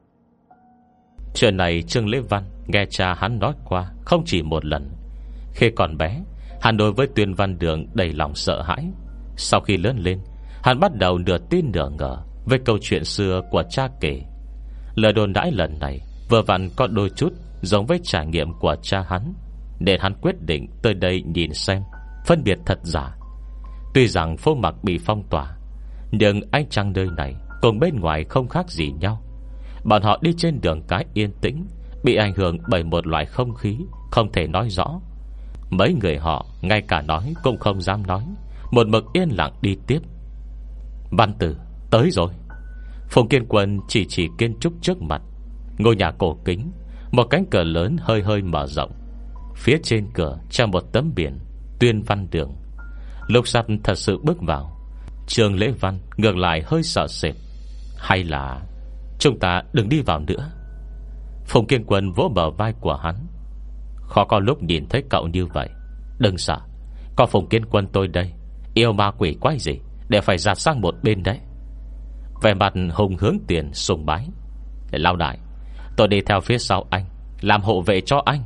Speaker 1: Chuyện này Trương Lê Văn nghe cha hắn nói qua không chỉ một lần. Khi còn bé, hắn đối với Tuyên Văn Đường đầy lòng sợ hãi. Sau khi lớn lên, hắn bắt đầu nửa tin nửa ngờ với câu chuyện xưa của cha kể. Lời đồn đãi lần này vừa vặn có đôi chút giống với trải nghiệm của cha hắn, nên hắn quyết định tới đây nhìn xem, phân biệt thật giả. Tuy rằng phố Mạc bị phong tỏa, nhưng ánh trăng nơi này cùng bên ngoài không khác gì nhau. Bọn họ đi trên đường cái yên tĩnh, bị ảnh hưởng bởi một loại không khí không thể nói rõ. Mấy người họ ngay cả nói cũng không dám nói, một mực yên lặng đi tiếp. Văn Tử tới rồi. Phùng Kiên Quân chỉ kiến trúc trước mặt. Ngôi nhà cổ kính, một cánh cửa lớn hơi hơi mở rộng. Phía trên cửa treo một tấm biển Tuyên Văn Đường. Lúc sắp thật sự bước vào, Trương Lễ Văn ngược lại hơi sợ sệt. Hay là chúng ta đừng đi vào nữa? Phùng Kiên Quân vỗ bờ vai của hắn. Khó có lúc nhìn thấy cậu như vậy. Đừng sợ, có Phùng Kiên Quân tôi đây, yêu ma quỷ quái gì để phải dạt sang một bên đấy. Vẻ mặt Hùng Hướng Tiền sùng bái. Lão đại, tôi đi theo phía sau anh, làm hộ vệ cho anh.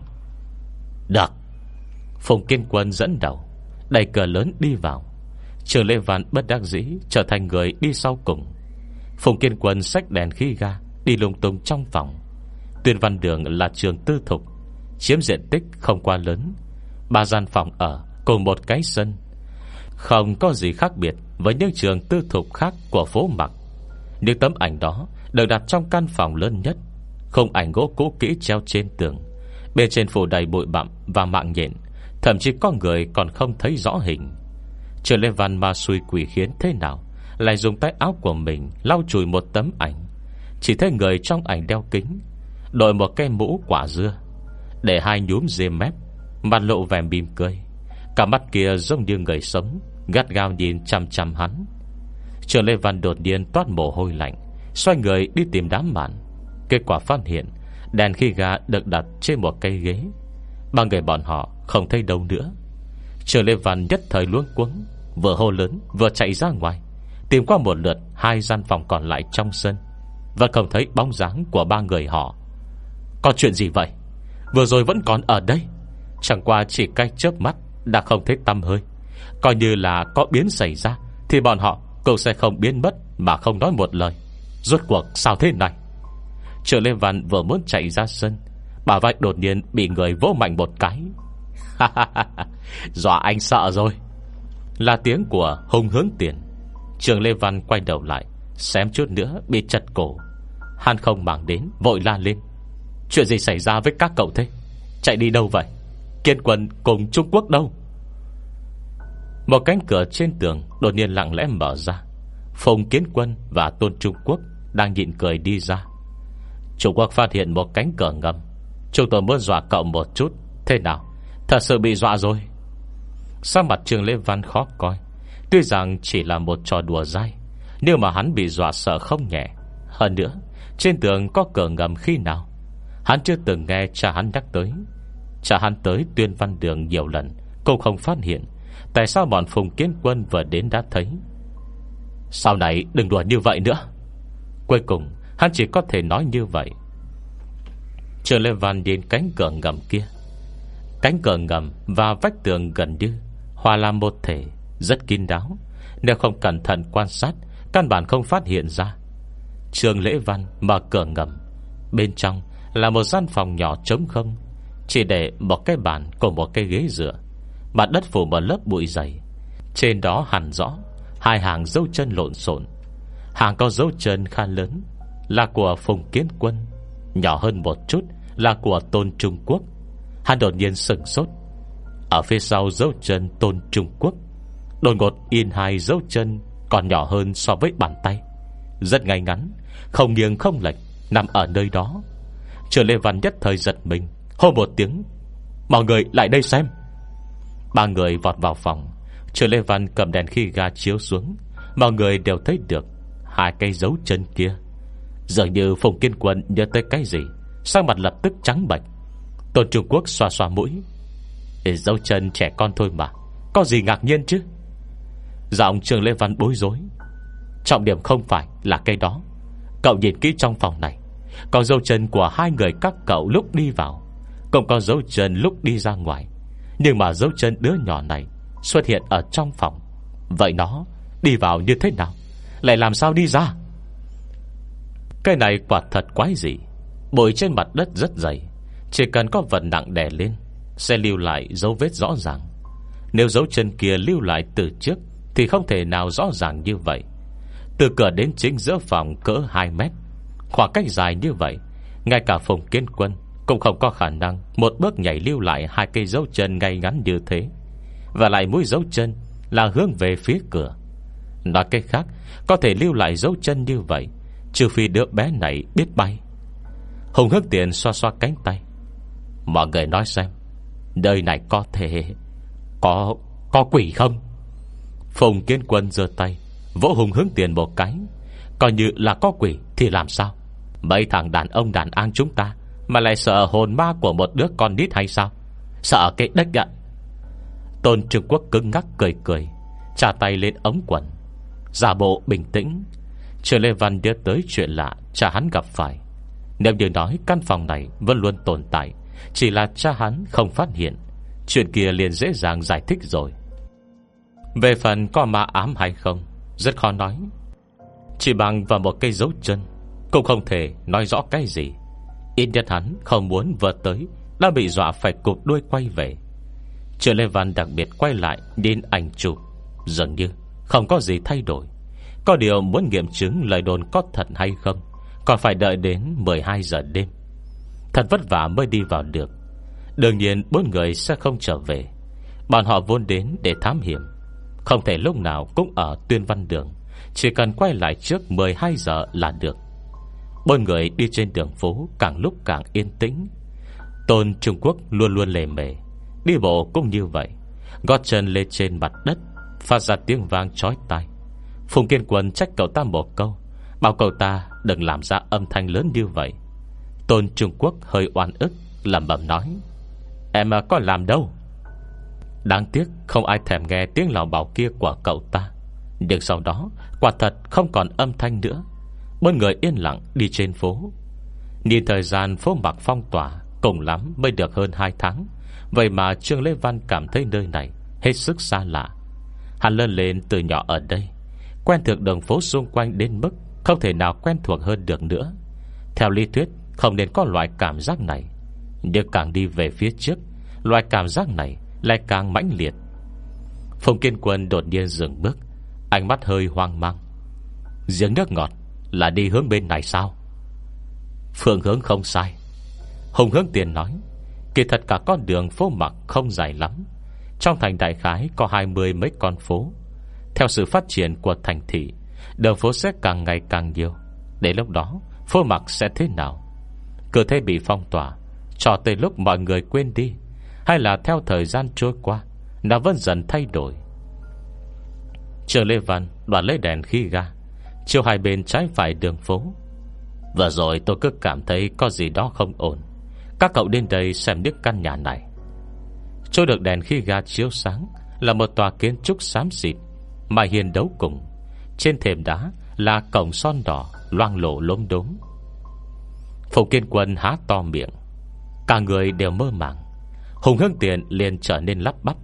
Speaker 1: Được. Phùng Kiên Quân dẫn đầu, đẩy cửa lớn đi vào. Trường Lê Văn bất đắc dĩ trở thành người đi sau cùng. Phùng Kiên Quân xách đèn khí ga đi lung tung trong phòng. Tuyên Văn Đường là trường tư thục, chiếm diện tích không quá lớn, 3 gian phòng ở cùng một cái sân, không có gì khác biệt với những trường tư thục khác của phố Mạc. Những tấm ảnh đó được đặt trong căn phòng lớn nhất. Khung ảnh gỗ cũ kỹ treo trên tường, bên trên phủ đầy bụi bặm và mạng nhện. Thậm chí có người còn không thấy rõ hình. Trường Lê Văn ma xui quỷ khiến thế nào lại dùng tay áo của mình lau chùi một tấm ảnh. Chỉ thấy người trong ảnh đeo kính, đội một cái mũ quả dưa, để 2 nhúm ria mép, mặt lộ vẻ mỉm cười. Cả mắt kia giống như người sống, gắt gao nhìn chăm chăm hắn. Trường Lê Văn đột nhiên toát mồ hôi lạnh, xoay người đi tìm đám bạn. Kết quả phát hiện đèn khí ga được đặt trên một cây ghế. 3 người bọn họ không thấy đâu nữa. Trường Lê Văn nhất thời luống cuống, vừa hô lớn vừa chạy ra ngoài, tìm qua một lượt 2 gian phòng còn lại trong sân, và không thấy bóng dáng của 3 người họ. Có chuyện gì vậy? Vừa rồi vẫn còn ở đây, chẳng qua chỉ cái chớp mắt đã không thấy tăm hơi. Coi như là có biến xảy ra thì bọn họ cũng sẽ không biến mất mà không nói một lời. Rốt cuộc sao thế này? Trường Lê Văn vừa muốn chạy ra sân, bả vai đột nhiên bị người vỗ mạnh một cái. Dọa anh sợ rồi, là tiếng của Hùng Hướng Tiền. Trường Lê Văn quay đầu lại, xém chút nữa bị chật cổ. Hắn không màng đến, vội la lên. Chuyện gì xảy ra với các cậu thế? Chạy đi đâu vậy? Kiên Quân cùng Trung Quốc đâu? Một cánh cửa trên tường đột nhiên lặng lẽ mở ra. Phùng Kiến Quân và Tôn Trung Quốc đang nhịn cười đi ra. Trung Quốc phát hiện một cánh cửa ngầm. Chúng tôi muốn dọa cậu một chút. Thế nào? Thật sự bị dọa rồi? Sắc mặt Trương Lễ Văn khó coi. Tuy rằng chỉ là một trò đùa dai, nhưng mà hắn bị dọa sợ không nhẹ. Hơn nữa, trên tường có cửa ngầm khi nào hắn chưa từng nghe cha hắn nhắc tới. Cha hắn tới Tuyên Văn Đường nhiều lần cũng không phát hiện. Tại sao bọn Phùng Kiến Quân vừa đến đã thấy? Sau này đừng đùa như vậy nữa. Cuối cùng hắn chỉ có thể nói như vậy. Trường Lê Văn đến cánh cửa ngầm kia. Cánh cửa ngầm và vách tường gần như hòa làm một thể, rất kín đáo. Nếu không cẩn thận quan sát, căn bản không phát hiện ra. Trường Lễ Văn mở cửa ngầm. Bên trong là một gian phòng nhỏ trống không, chỉ để một cái bàn cùng một cái ghế dựa. Mặt đất phủ một lớp bụi dày. Trên đó hằn rõ 2 hàng dấu chân lộn xộn. Hàng có dấu chân khá lớn là của Phùng Kiến Quân, nhỏ hơn một chút là của Tôn Trung Quốc. Hắn đột nhiên sửng sốt. Ở phía sau dấu chân Tôn Trung Quốc đột ngột in 2 dấu chân còn nhỏ hơn so với bàn tay, rất ngay ngắn, không nghiêng không lệch, nằm ở nơi đó. Trường Lê Văn nhất thời giật mình, hô một tiếng: mọi người lại đây xem. 3 người vọt vào phòng. Trường Lê Văn cầm đèn khí ga chiếu xuống. Mọi người đều thấy được 2 cây dấu chân kia. Dường như Phùng Kiên Quân nhớ tới cái gì, sắc mặt lập tức trắng bệch. Tôn Trung Quốc xoa xoa mũi. Dấu chân trẻ con thôi mà, có gì ngạc nhiên chứ? Giọng Trường Lê Văn bối rối. Trọng điểm không phải là cái đó. Cậu nhìn kỹ trong phòng này, có dấu chân của hai người các cậu lúc đi vào, cũng có dấu chân lúc đi ra ngoài. Nhưng mà dấu chân đứa nhỏ này xuất hiện ở trong phòng. Vậy nó đi vào như thế nào, lại làm sao đi ra? Cái này quả thật quái dị. Bụi trên mặt đất rất dày, chỉ cần có vật nặng đè lên sẽ lưu lại dấu vết rõ ràng. Nếu dấu chân kia lưu lại từ trước thì không thể nào rõ ràng như vậy. Từ cửa đến chính giữa phòng cỡ 2 mét, khoảng cách dài như vậy, ngay cả Phùng Kiến Quân cũng không có khả năng một bước nhảy lưu lại 2 cây dấu chân ngay ngắn như thế. Và lại mũi dấu chân là hướng về phía cửa. Nói cách khác, có thể lưu lại dấu chân như vậy trừ phi đứa bé này biết bay. Hùng Hướng Tiền xoa xoa cánh tay. Mọi người nói xem, nơi này có thể Có quỷ không? Phùng Kiến Quân giơ tay vỗ Hùng Hướng Tiền một cái. Coi như là có quỷ thì làm sao? Mấy thằng đàn ông đàn an chúng ta mà lại sợ hồn ma của một đứa con nít hay sao? Sợ cái đếch ạ. Tôn Trung Quốc cứng ngắc cười cười, trả tay lên ống quần, giả bộ bình tĩnh. Trường Lê Văn nhớ tới chuyện lạ cha hắn gặp phải. Nếu như nói căn phòng này vẫn luôn tồn tại, chỉ là cha hắn không phát hiện, chuyện kia liền dễ dàng giải thích rồi. Về phần có ma ám hay không, rất khó nói. Chỉ bằng vào một cây dấu chân cũng không thể nói rõ cái gì. Ít nhất hắn không muốn vợ tới đã bị dọa phải cụp đuôi quay về. Trường Lê Văn đặc biệt quay lại nhìn ảnh chụp, dường như không có gì thay đổi. Có điều muốn nghiệm chứng lời đồn có thật hay không còn phải đợi đến 12 giờ đêm. Thật vất vả mới đi vào được. Đương nhiên 4 người sẽ không trở về. Bọn họ vốn đến để thám hiểm, không thể lúc nào cũng ở Tuyên Văn Đường. Chỉ cần quay lại trước 12 giờ là được. 4 người đi trên đường phố càng lúc càng yên tĩnh. Tôn Trung Quốc luôn luôn lề mề, đi bộ cũng như vậy, gót chân lên trên mặt đất phát ra tiếng vang chói tai. Phùng Kiên Quân trách cậu ta một câu, bảo cậu ta đừng làm ra âm thanh lớn như vậy. Tôn Trung Quốc hơi oan ức, lẩm bẩm nói: Em có làm đâu. Đáng tiếc không ai thèm nghe tiếng lào bảo kia của cậu ta. Nhưng sau đó quả thật không còn âm thanh nữa. 4 người yên lặng đi trên phố. Nhìn thời gian phố Mạc phong tỏa, cùng lắm mới được hơn 2 tháng. Vậy mà Trương Lê Văn cảm thấy nơi này hết sức xa lạ. Hắn lớn lên từ nhỏ ở đây, quen thuộc đường phố xung quanh đến mức không thể nào quen thuộc hơn được nữa. Theo lý thuyết không nên có loại cảm giác này, nhưng càng đi về phía trước, loại cảm giác này lại càng mãnh liệt. Phùng Kiên Quân đột nhiên dừng bước, ánh mắt hơi hoang mang. Giếng nước ngọt là đi hướng bên này sao? Phương hướng không sai, Hùng Hướng Tiền nói. Kỳ thật cả con đường phố Mạc không dài lắm. Trong thành đại khái có 20 mấy con phố. Theo sự phát triển của thành thị, đường phố sẽ càng ngày càng nhiều. Đến lúc đó phố Mạc sẽ thế nào? Cứ thế bị phong tỏa cho tới lúc mọi người quên đi, hay là theo thời gian trôi qua nó vẫn dần thay đổi? Trường Lê Văn đoạt lấy đèn khí ga, chiếu hai bên trái phải đường phố. Vừa rồi tôi cứ cảm thấy có gì đó không ổn. Các cậu đến đây xem những căn nhà này. Chỗ được đèn khí ga chiếu sáng là một tòa kiến trúc xám xịt, mái hiên đấu cùng. Trên thềm đá là cổng son đỏ loang lổ lốm đốm. Phùng Kiên Quân há to miệng, cả người đều mơ màng. Hùng Hướng Tiền liền trở nên lắp bắp: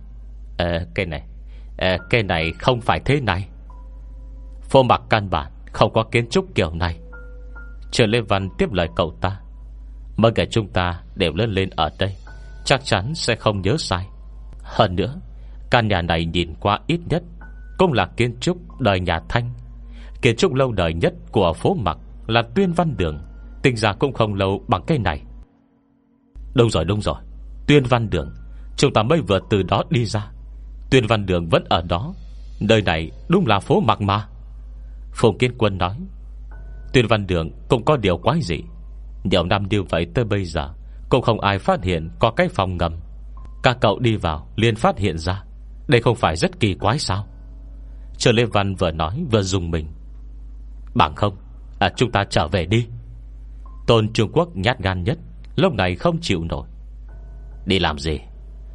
Speaker 1: Cái này không phải thế này. Phố Mạc căn bản không có kiến trúc kiểu này. Trường Lê Văn tiếp lời cậu ta: Mọi người chúng ta đều lớn lên ở đây, chắc chắn sẽ không nhớ sai. Hơn nữa, căn nhà này nhìn qua ít nhất cũng là kiến trúc đời nhà Thanh. Kiến trúc lâu đời nhất của phố Mạc là Tuyên Văn Đường, tính ra cũng không lâu bằng cái này. Đúng rồi, Tuyên Văn Đường. Chúng ta mới vừa từ đó đi ra. Tuyên Văn Đường vẫn ở đó. Nơi này đúng là phố Mạc mà. Phùng Kiến Quân nói. Tuyên Văn Đường cũng có điều quái dị. Nhiều năm như vậy tới bây giờ cũng không ai phát hiện có cái phòng ngầm. Các cậu đi vào liền phát hiện ra. Đây không phải rất kỳ quái sao? Trần Lê Văn vừa nói vừa dùng mình. Bằng không, chúng ta trở về đi. Tôn Trung Quốc nhát gan nhất lúc này không chịu nổi. Đi làm gì?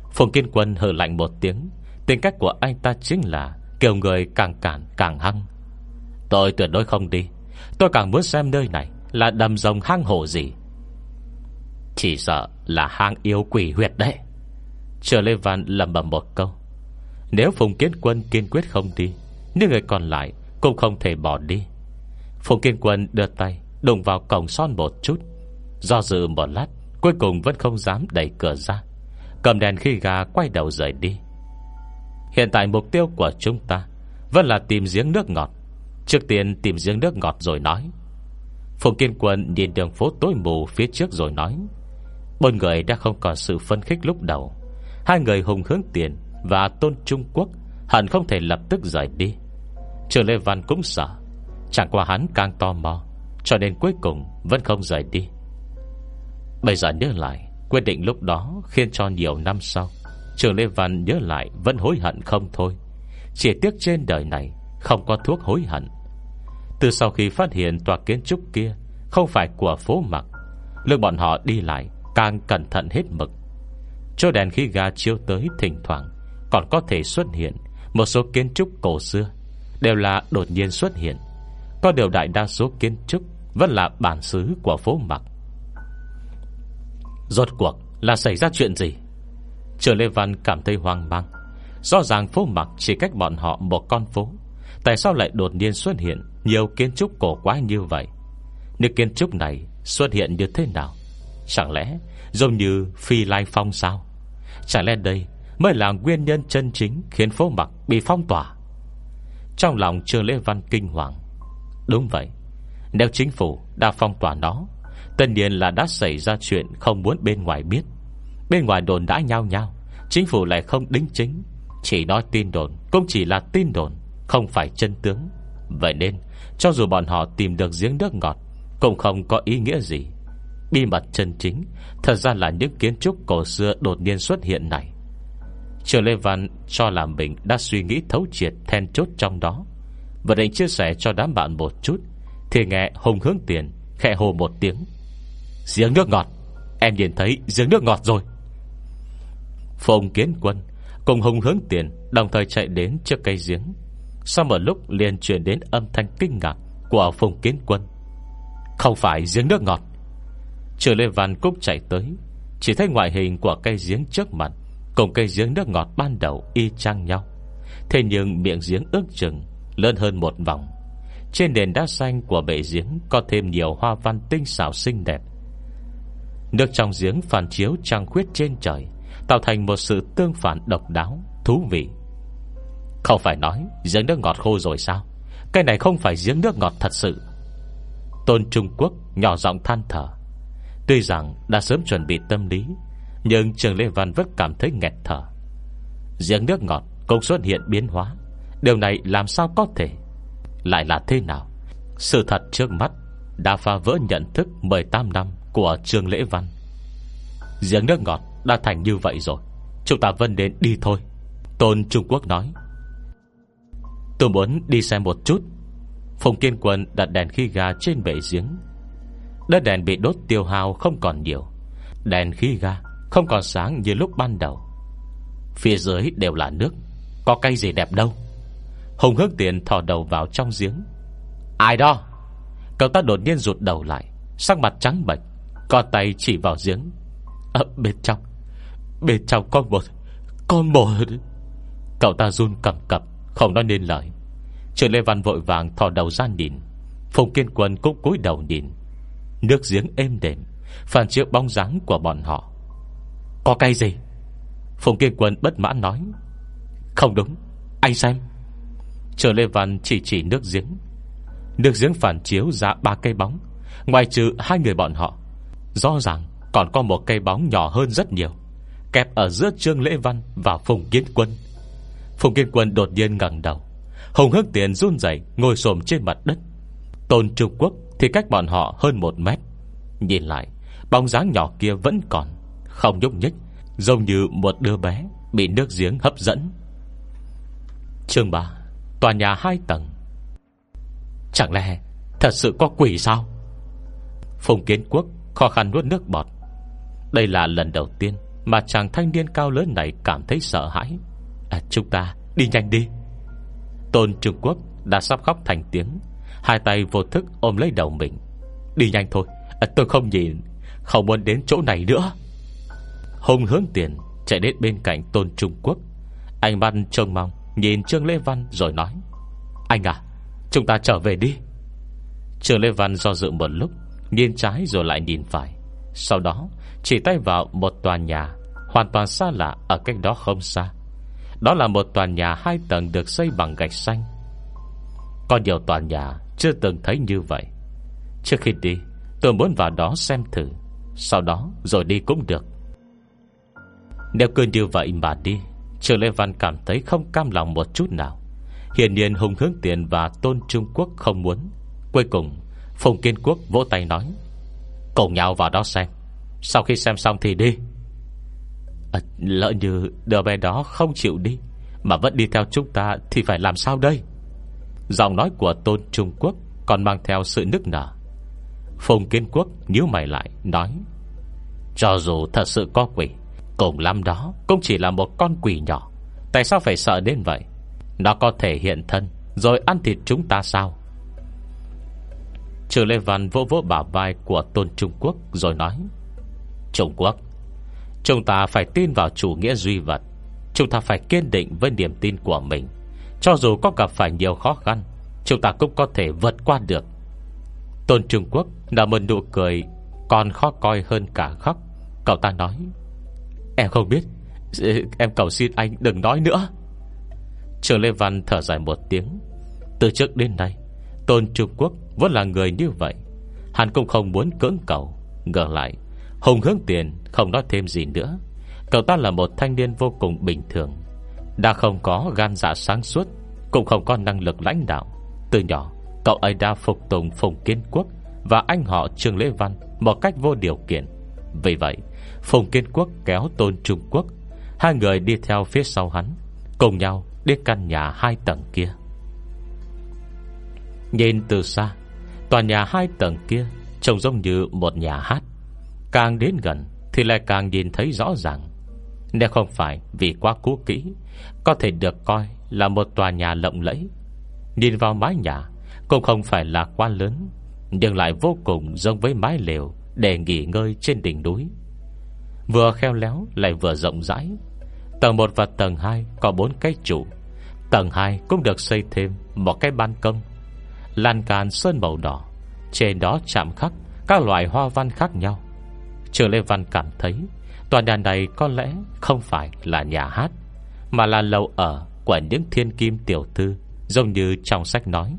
Speaker 1: Phùng Kiên Quân hừ lạnh một tiếng. Tính cách của anh ta chính là kiểu người càng cản càng hăng. Tôi tuyệt đối không đi. Tôi càng muốn xem nơi này là đầm rồng hang hổ gì. Chỉ sợ là hang yêu quỷ huyệt đấy. Trở Lê Văn lẩm bẩm một câu. Nếu Phùng Kiến Quân kiên quyết không đi, những người còn lại cũng không thể bỏ đi. Phùng Kiến Quân đưa tay đụng vào cổng son một chút, do dự một lát, cuối cùng vẫn không dám đẩy cửa ra, cầm đèn khí ga quay đầu rời đi. Hiện tại mục tiêu của chúng ta vẫn là tìm giếng nước ngọt. Trước tiên tìm giếng nước ngọt rồi nói. Phùng Kiên Quân nhìn đường phố tối mù phía trước rồi nói. Bốn người đã không còn sự phấn khích lúc đầu. Hai người Hùng Hướng Tiền và Tôn Trung Quốc hẳn không thể lập tức rời đi. Trường Lê Văn cũng sợ, chẳng qua hắn càng tò mò, cho nên cuối cùng vẫn không rời đi. Bây giờ nhớ lại, quyết định lúc đó khiến cho nhiều năm sau Trường Lê Văn nhớ lại vẫn hối hận không thôi. Chỉ tiếc trên đời này không có thuốc hối hận. Từ sau khi phát hiện tòa kiến trúc kia không phải của phố Mặc, lúc bọn họ đi lại càng cẩn thận hết mực. Chỗ đèn khí ga chiếu tới, thỉnh thoảng còn có thể xuất hiện một số kiến trúc cổ xưa, đều là đột nhiên xuất hiện. Có điều đại đa số kiến trúc vẫn là bản xứ của phố Mặc. Rốt cuộc là xảy ra chuyện gì? Trường Lê Văn cảm thấy hoang mang. Rõ ràng phố Mặc chỉ cách bọn họ một con phố, tại sao lại đột nhiên xuất hiện nhiều kiến trúc cổ quái như vậy? Những kiến trúc này xuất hiện như thế nào? Chẳng lẽ giống như Phi Lai Phong sao? Chẳng lẽ đây mới là nguyên nhân chân chính khiến phố Mặc bị phong tỏa? Trong lòng Trường Lê Văn kinh hoàng. Đúng vậy, nếu chính phủ đã phong tỏa nó, tất nhiên là đã xảy ra chuyện không muốn bên ngoài biết. Bên ngoài đồn đã nhao nhao, chính phủ lại không đính chính, chỉ nói tin đồn cũng chỉ là tin đồn, không phải chân tướng. Vậy nên cho dù bọn họ tìm được giếng nước ngọt cũng không có ý nghĩa gì. Bí mật chân chính thật ra là những kiến trúc cổ xưa đột nhiên xuất hiện này. Trường Lê Văn cho là mình đã suy nghĩ thấu triệt then chốt trong đó, và định chia sẻ cho đám bạn một chút, thì nghe Hùng Hướng Tiền khẽ hô một tiếng. Giếng nước ngọt, em nhìn thấy giếng nước ngọt rồi. Phùng Kiến Quân cùng Hùng Hướng Tiền đồng thời chạy đến trước cây giếng. Sau một lúc liền truyền đến âm thanh kinh ngạc của Phùng Kiến Quân. Không phải giếng nước ngọt. Trường Lê Văn cũng chạy tới, chỉ thấy ngoại hình của cây giếng trước mặt cùng cây giếng nước ngọt ban đầu y chang nhau. Thế nhưng miệng giếng ước chừng lớn hơn một vòng. Trên nền đá xanh của bể giếng có thêm nhiều hoa văn tinh xảo xinh đẹp. Nước trong giếng phản chiếu trăng khuyết trên trời, tạo thành một sự tương phản độc đáo, thú vị. Không phải nói giếng nước ngọt khô rồi sao? Cái này không phải giếng nước ngọt thật sự. Tôn Trung Quốc nhỏ giọng than thở. Tuy rằng đã sớm chuẩn bị tâm lý, nhưng Trường Lê Văn vẫn cảm thấy nghẹt thở. Giếng nước ngọt cũng xuất hiện biến hóa, điều này làm sao có thể? Lại là thế nào? Sự thật trước mắt đã phá vỡ nhận thức 18 năm của Trường Lễ Văn. Giếng nước ngọt đã thành như vậy rồi, chúng ta vẫn đến đi thôi. Tôn Trung Quốc nói. Tôi muốn đi xem một chút. Phùng Kiên Quân đặt đèn khí ga trên bể giếng. Đất đèn bị đốt tiêu hao không còn nhiều, đèn khí ga không còn sáng như lúc ban đầu. Phía dưới đều là nước, có cây gì đẹp đâu. Hùng Hướng Tiền thò đầu vào trong giếng. Ai đó? Cậu ta đột nhiên rụt đầu lại, sắc mặt trắng bệch, co tay chỉ vào giếng. Bên trong có một. Cậu ta run cầm cập, không nói nên lời. Trường Lê Văn vội vàng thò đầu ra nhìn. Phùng Kiên Quân cũng cúi đầu nhìn. Nước giếng êm đềm, phản chiếu bóng dáng của bọn họ. Có cây gì? Phùng Kiên Quân bất mãn nói. Không đúng, anh xem. Trường Lê Văn chỉ nước giếng. Nước giếng phản chiếu ra 3 cây bóng. Ngoài trừ 2 người bọn họ, rõ ràng còn có một cây bóng nhỏ hơn rất nhiều, kẹp ở giữa Trương Lễ Văn và Phùng Kiến Quân. Phùng Kiến Quân đột nhiên ngẩng đầu. Hùng Hướng Tiền run rẩy ngồi xổm trên mặt đất. Tôn Trung Quốc thì cách bọn họ hơn 1 mét. Nhìn lại, bóng dáng nhỏ kia vẫn còn, không nhúc nhích, giống như một đứa bé bị nước giếng hấp dẫn. Chương 3. Tòa nhà 2 tầng. Chẳng lẽ thật sự có quỷ sao? Phùng Kiến Quốc khó khăn nuốt nước bọt. Đây là lần đầu tiên mà chàng thanh niên cao lớn này cảm thấy sợ hãi. Chúng ta đi nhanh đi. Tôn Trung Quốc đã sắp khóc thành tiếng, hai tay vô thức ôm lấy đầu mình. Đi nhanh thôi, tôi không nhìn, không muốn đến chỗ này nữa. Hùng Hướng Tiền chạy đến bên cạnh Tôn Trung Quốc. Anh Văn trông mong nhìn Trương Lễ Văn rồi nói: Anh à, chúng ta trở về đi. Trương Lễ Văn do dự một lúc, nhìn trái rồi lại nhìn phải, sau đó chỉ tay vào một tòa nhà hoàn toàn xa lạ ở cách đó không xa. Đó là một tòa nhà 2 tầng được xây bằng gạch xanh. Có nhiều tòa nhà chưa từng thấy như vậy. Trước khi đi, tôi muốn vào đó xem thử, sau đó rồi đi cũng được. Nếu cứ như vậy mà đi, Trương Lễ Văn cảm thấy không cam lòng một chút nào. Hiển nhiên Hùng Hướng Tiền và Tôn Trung Quốc không muốn. Cuối cùng Phùng Kiến Quốc vỗ tay nói: Cùng nhau vào đó xem, sau khi xem xong thì đi. Lỡ như đứa bé đó không chịu đi mà vẫn đi theo chúng ta thì phải làm sao đây? Giọng nói của Tôn Trung Quốc còn mang theo sự nức nở. Phùng Kiến Quốc nhíu mày lại nói: Cho dù thật sự có quỷ, cùng lắm đó cũng chỉ là một con quỷ nhỏ. Tại sao phải sợ đến vậy? Nó có thể hiện thân rồi ăn thịt chúng ta sao? Trương Lễ Văn vỗ vỗ bả vai của Tôn Trung Quốc rồi nói: Trung Quốc, chúng ta phải tin vào chủ nghĩa duy vật. Chúng ta phải kiên định với niềm tin của mình. Cho dù có gặp phải nhiều khó khăn, chúng ta cũng có thể vượt qua được. Tôn Trung Quốc nở một nụ cười còn khó coi hơn cả khóc. Cậu ta nói: Em không biết, em cầu xin anh đừng nói nữa. Trương Lễ Văn thở dài một tiếng. Từ trước đến nay, Tôn Trung Quốc vẫn là người như vậy. Hắn cũng không muốn cưỡng cầu. Ngược lại, Hùng Hướng Tiền không nói thêm gì nữa. Cậu ta là một thanh niên vô cùng bình thường, đã không có gan dạ sáng suốt, cũng không có năng lực lãnh đạo. Từ nhỏ cậu ấy đã phục tùng Phùng Kiến Quốc và anh họ Trương Lễ Văn một cách vô điều kiện. Vì vậy Phùng Kiến Quốc kéo Tôn Trung Quốc, hai người đi theo phía sau hắn, cùng nhau đến căn nhà 2 tầng kia. Nhìn từ xa, tòa nhà 2 tầng kia trông giống như một nhà hát. Càng đến gần thì lại càng nhìn thấy rõ ràng. Nếu không phải vì quá cũ kỹ, có thể được coi là một tòa nhà lộng lẫy. Nhìn vào mái nhà cũng không phải là quá lớn, nhưng lại vô cùng giống với mái lều để nghỉ ngơi trên đỉnh núi. Vừa khéo léo lại vừa rộng rãi. Tầng 1 và tầng 2 có 4 cái trụ. Tầng 2 cũng được xây thêm một cái ban công, lan can sơn màu đỏ, trên đó chạm khắc các loại hoa văn khác nhau. Trương Lễ Văn cảm thấy tòa nhà này có lẽ không phải là nhà hát, mà là lầu ở của những thiên kim tiểu thư, giống như trong sách nói.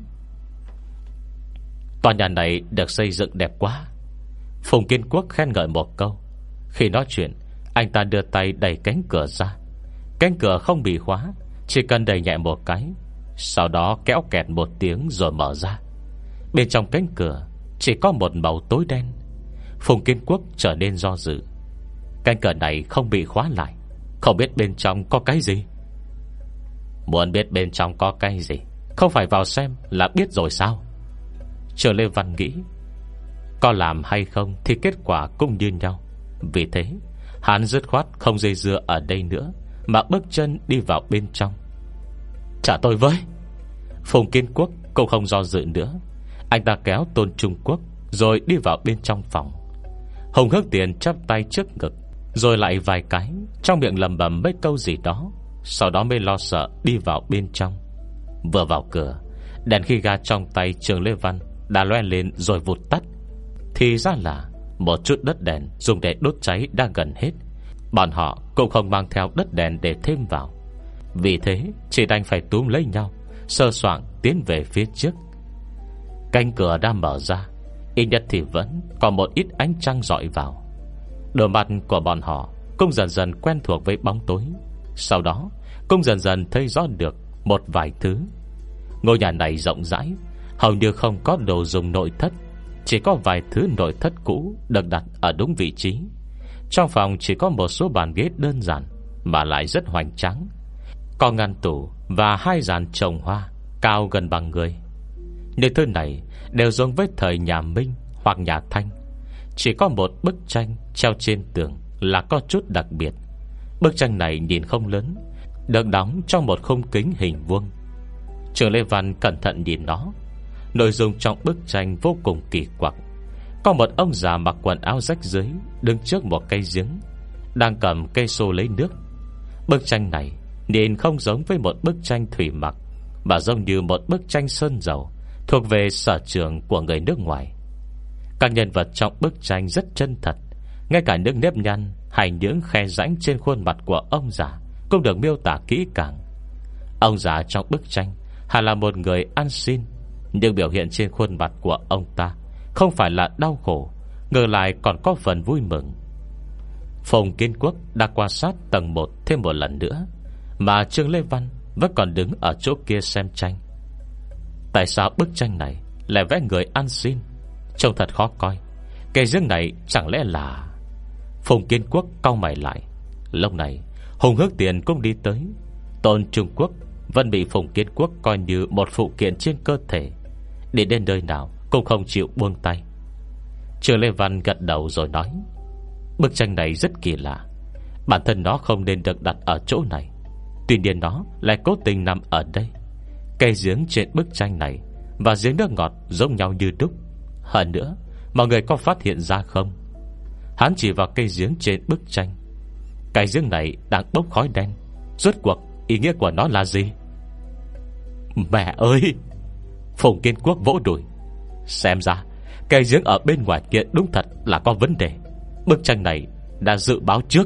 Speaker 1: Tòa nhà này được xây dựng đẹp quá. Phùng Kiến Quốc khen ngợi một câu. Khi nói chuyện, anh ta đưa tay đẩy cánh cửa ra. Cánh cửa không bị khóa, chỉ cần đẩy nhẹ một cái, sau đó kéo kẹt một tiếng rồi mở ra. Bên trong cánh cửa chỉ có một màu tối đen. Phùng Kiến Quốc trở nên do dự. Cánh cửa này không bị khóa lại, không biết bên trong có cái gì. Muốn biết bên trong có cái gì, không phải vào xem là biết rồi sao? Trương Lễ Văn nghĩ, có làm hay không thì kết quả cũng như nhau. Vì thế hắn dứt khoát không dây dưa ở đây nữa, mà bước chân đi vào bên trong. Trả tôi với. Phùng Kiến Quốc cũng không do dự nữa. Anh ta kéo Tôn Trung Quốc rồi đi vào bên trong phòng. Hùng Hướng Tiền chắp tay trước ngực, rồi lại vài cái, trong miệng lẩm bẩm mấy câu gì đó, sau đó mới lo sợ đi vào bên trong. Vừa vào cửa, đèn khí ga trong tay Trương Lễ Văn đã loe lên rồi vụt tắt. Thì ra là một chút đất đèn dùng để đốt cháy đã gần hết. Bọn họ cũng không mang theo đất đèn để thêm vào. Vì thế chỉ đành phải túm lấy nhau, sơ soạng tiến về phía trước. Cánh cửa đã mở ra, ít nhất thì vẫn còn một ít ánh trăng rọi vào. Đôi mặt của bọn họ cũng dần dần quen thuộc với bóng tối. Sau đó cũng dần dần thấy rõ được một vài thứ. Ngôi nhà này rộng rãi, hầu như không có đồ dùng nội thất. Chỉ có vài thứ nội thất cũ được đặt ở đúng vị trí. Trong phòng chỉ có một số bàn ghế đơn giản mà lại rất hoành tráng. Có ngăn tủ và 2 dàn trồng hoa cao gần bằng người. Những thứ này đều giống với thời nhà Minh hoặc nhà Thanh. Chỉ có một bức tranh treo trên tường là có chút đặc biệt. Bức tranh này nhìn không lớn, được đóng trong một khung kính hình vuông. Trường Lê Văn cẩn thận nhìn nó. Nội dung trong bức tranh vô cùng kỳ quặc. Có một ông già mặc quần áo rách rưới đứng trước một cây giếng, đang cầm cây xô lấy nước. Bức tranh này nhìn không giống với một bức tranh thủy mặc, mà giống như một bức tranh sơn dầu thuộc về sở trường của người nước ngoài. Các nhân vật trong bức tranh rất chân thật. Ngay cả những nếp nhăn hay những khe rãnh trên khuôn mặt của ông già cũng được miêu tả kỹ càng. Ông già trong bức tranh hẳn là một người ăn xin, nhưng biểu hiện trên khuôn mặt của ông ta không phải là đau khổ, ngược lại còn có phần vui mừng. Phùng Kiến Quốc đã quan sát tầng 1 thêm một lần nữa, mà Trương Lê Văn vẫn còn đứng ở chỗ kia xem tranh. Tại sao bức tranh này lại vẽ người ăn xin? Trông thật khó coi. Cây giếng này chẳng lẽ là... Phùng Kiến Quốc cau mày lại. Lúc này Hùng Hước Tiền cũng đi tới. Tôn Trung Quốc vẫn bị Phùng Kiến Quốc coi như một phụ kiện trên cơ thể, đi đến nơi nào cũng không chịu buông tay. Trương Lê Văn gật đầu rồi nói: bức tranh này rất kỳ lạ. Bản thân nó không nên được đặt ở chỗ này, tuy nhiên nó lại cố tình nằm ở đây. Cây giếng trên bức tranh này và giếng nước ngọt giống nhau như đúc. Hơn nữa, mọi người có phát hiện ra không? Hắn chỉ vào cây giếng trên bức tranh. Cái giếng này đang bốc khói đen. Rốt cuộc ý nghĩa của nó là gì? Mẹ ơi! Phùng Kiến Quốc vỗ đùi. Xem ra cây giếng ở bên ngoài kia đúng thật là có vấn đề. Bức tranh này đã dự báo trước.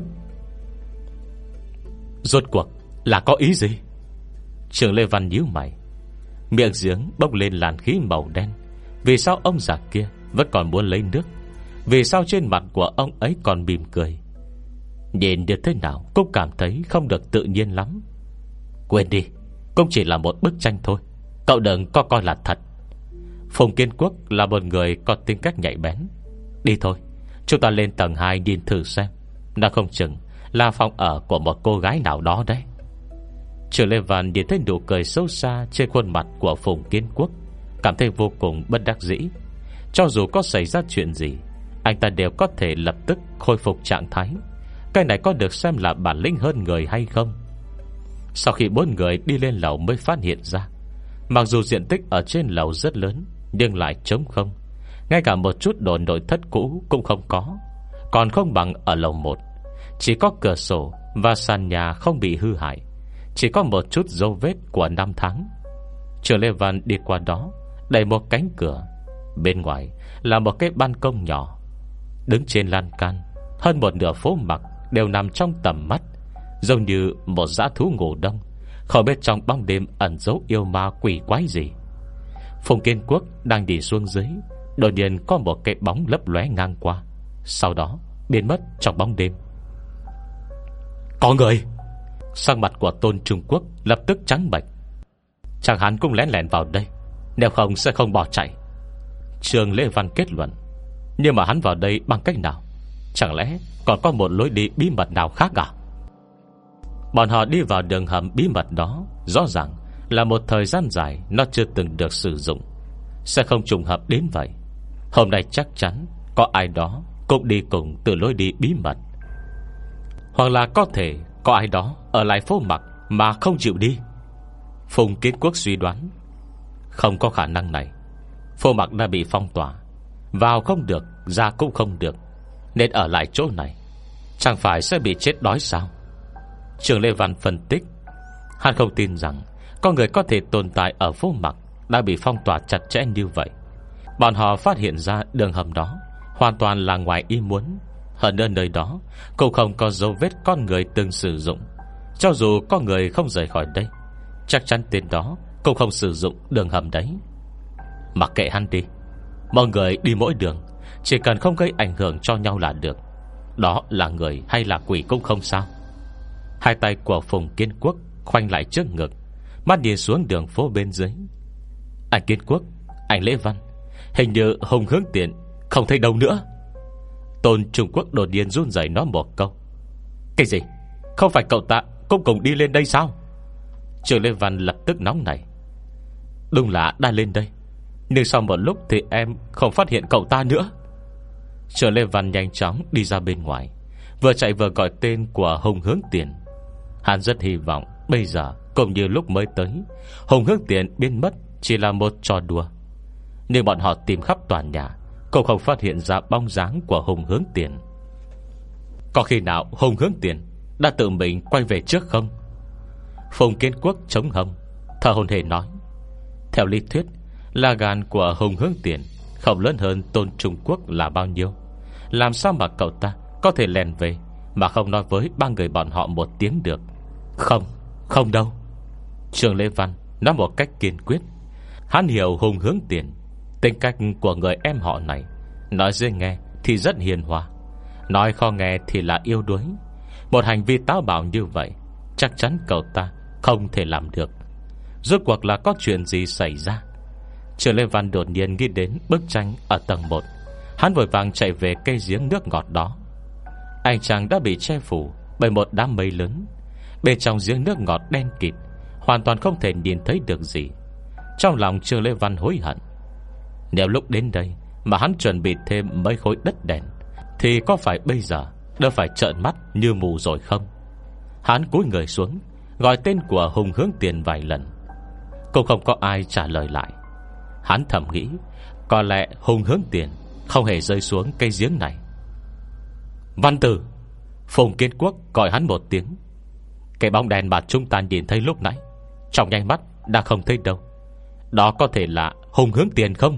Speaker 1: Rốt cuộc là có ý gì? Trường Lê Văn nhíu mày. Miệng giếng bốc lên làn khí màu đen. Vì sao ông già kia vẫn còn muốn lấy nước? Vì sao trên mặt của ông ấy còn mỉm cười? Nhìn được thế nào cũng cảm thấy không được tự nhiên lắm. Quên đi, cũng chỉ là một bức tranh thôi, cậu đừng có coi là thật. Phùng Kiến Quốc là một người có tính cách nhạy bén. Đi thôi, chúng ta lên tầng 2 nhìn thử xem. Nó không chừng là phòng ở của một cô gái nào đó đấy. Trường Lê Văn nhìn thấy nụ cười sâu xa trên khuôn mặt của Phùng Kiến Quốc, cảm thấy vô cùng bất đắc dĩ. Cho dù có xảy ra chuyện gì, anh ta đều có thể lập tức khôi phục trạng thái. Cái này có được xem là bản lĩnh hơn người hay không? Sau khi 4 người đi lên lầu mới phát hiện ra, mặc dù diện tích ở trên lầu rất lớn, nhưng lại trống không. Ngay cả một chút đồ nội thất cũ cũng không có. Còn không bằng ở lầu 1. Chỉ có cửa sổ và sàn nhà không bị hư hại, chỉ có một chút dấu vết của năm tháng. Trường Lê Văn đi qua đó, đẩy một cánh cửa. Bên ngoài là một cái ban công nhỏ. Đứng trên lan can, hơn một nửa phố Mặc đều nằm trong tầm mắt, giống như một dã thú ngủ đông, không biết trong bóng đêm ẩn giấu yêu ma quỷ quái gì. Phùng Kiến Quốc đang đi xuống dưới, đột nhiên có một cái bóng lấp lóe ngang qua, sau đó biến mất trong bóng đêm. Có người! Sắc mặt của Tôn Trung Quốc lập tức trắng bệch. Chẳng hắn cũng lén lén vào đây, nếu không sẽ không bỏ chạy. Trường Lê Văn kết luận. Nhưng mà hắn vào đây bằng cách nào? Chẳng lẽ còn có một lối đi bí mật nào khác à? Bọn họ đi vào đường hầm bí mật đó, rõ ràng là một thời gian dài nó chưa từng được sử dụng, sẽ không trùng hợp đến vậy. Hôm nay chắc chắn có ai đó cũng đi cùng từ lối đi bí mật, hoặc là có thể có ai đó ở lại phố Mặc mà không chịu đi. Phùng Kiến Quốc suy đoán. Không có khả năng này. Phố Mặc đã bị phong tỏa, vào không được, ra cũng không được, nên ở lại chỗ này chẳng phải sẽ bị chết đói sao? Trường Lê Văn phân tích. Hắn không tin rằng có người có thể tồn tại ở phố Mặc đã bị phong tỏa chặt chẽ như vậy. Bọn họ phát hiện ra đường hầm đó hoàn toàn là ngoài ý muốn. Hơn nữa nơi đó cũng không có dấu vết con người từng sử dụng. Cho dù có người không rời khỏi đây, chắc chắn tên đó cũng không sử dụng đường hầm đấy. Mặc kệ hắn đi, mọi người đi mỗi đường, chỉ cần không gây ảnh hưởng cho nhau là được. Đó là người hay là quỷ cũng không sao. Hai tay của Phùng Kiến Quốc khoanh lại trước ngực, mắt nhìn xuống đường phố bên dưới. Anh Kiến Quốc, anh Lễ Văn, hình như Hùng Hướng Tiền không thấy đâu nữa. Tôn Trung Quốc đột nhiên run rẩy nói một câu. Cái gì? Không phải cậu ta cũng cùng đi lên đây sao? Trường Lê Văn lập tức nóng nảy. Đúng là đã lên đây, nhưng sau một lúc thì em không phát hiện cậu ta nữa. Trường Lê Văn nhanh chóng đi ra bên ngoài, vừa chạy vừa gọi tên của Hùng Hướng Tiền. Hắn rất hy vọng bây giờ cũng như lúc mới tới, Hùng Hướng Tiền biến mất chỉ là một trò đùa. Nhưng bọn họ tìm khắp toàn nhà cũng không phát hiện ra bóng dáng của Hùng Hướng Tiền. Có khi nào Hùng Hướng Tiền đã tự mình quay về trước không? Phùng Kiến Quốc chống hông, thở hổn hển nói: theo lý thuyết, là gan của Hùng Hướng Tiền không lớn hơn Tôn Trung Quốc là bao nhiêu. Làm sao mà cậu ta có thể lèn về mà không nói với ba người bọn họ một tiếng được? Không, không đâu. Trường Lê Văn nói một cách kiên quyết. Hắn hiểu Hùng Hướng Tiền, tính cách của người em họ này, nói dễ nghe thì rất hiền hòa, nói khó nghe thì là yêu đuối. Một hành vi táo bạo như vậy chắc chắn cậu ta không thể làm được. Rốt cuộc là có chuyện gì xảy ra? Trường Lê Văn đột nhiên nghĩ đến bức tranh ở tầng 1. Hắn vội vàng chạy về cây giếng nước ngọt đó. Ánh trăng đã bị che phủ bởi một đám mây lớn. Bên trong giếng nước ngọt đen kịt, hoàn toàn không thể nhìn thấy được gì. Trong lòng Trường Lê Văn hối hận. Nếu lúc đến đây mà hắn chuẩn bị thêm mấy khối đất đèn thì có phải bây giờ đã phải trợn mắt như mù rồi không? Hắn cúi người xuống, gọi tên của Hùng Hướng Tiền vài lần, cũng không có ai trả lời lại. Hắn thầm nghĩ, có lẽ Hùng Hướng Tiền không hề rơi xuống cây giếng này. Văn Tử! Phùng Kiến Quốc gọi hắn một tiếng. Cái bóng đèn mà chúng ta nhìn thấy lúc nãy, trong nháy mắt đã không thấy đâu. Đó có thể là Hùng Hướng Tiền không?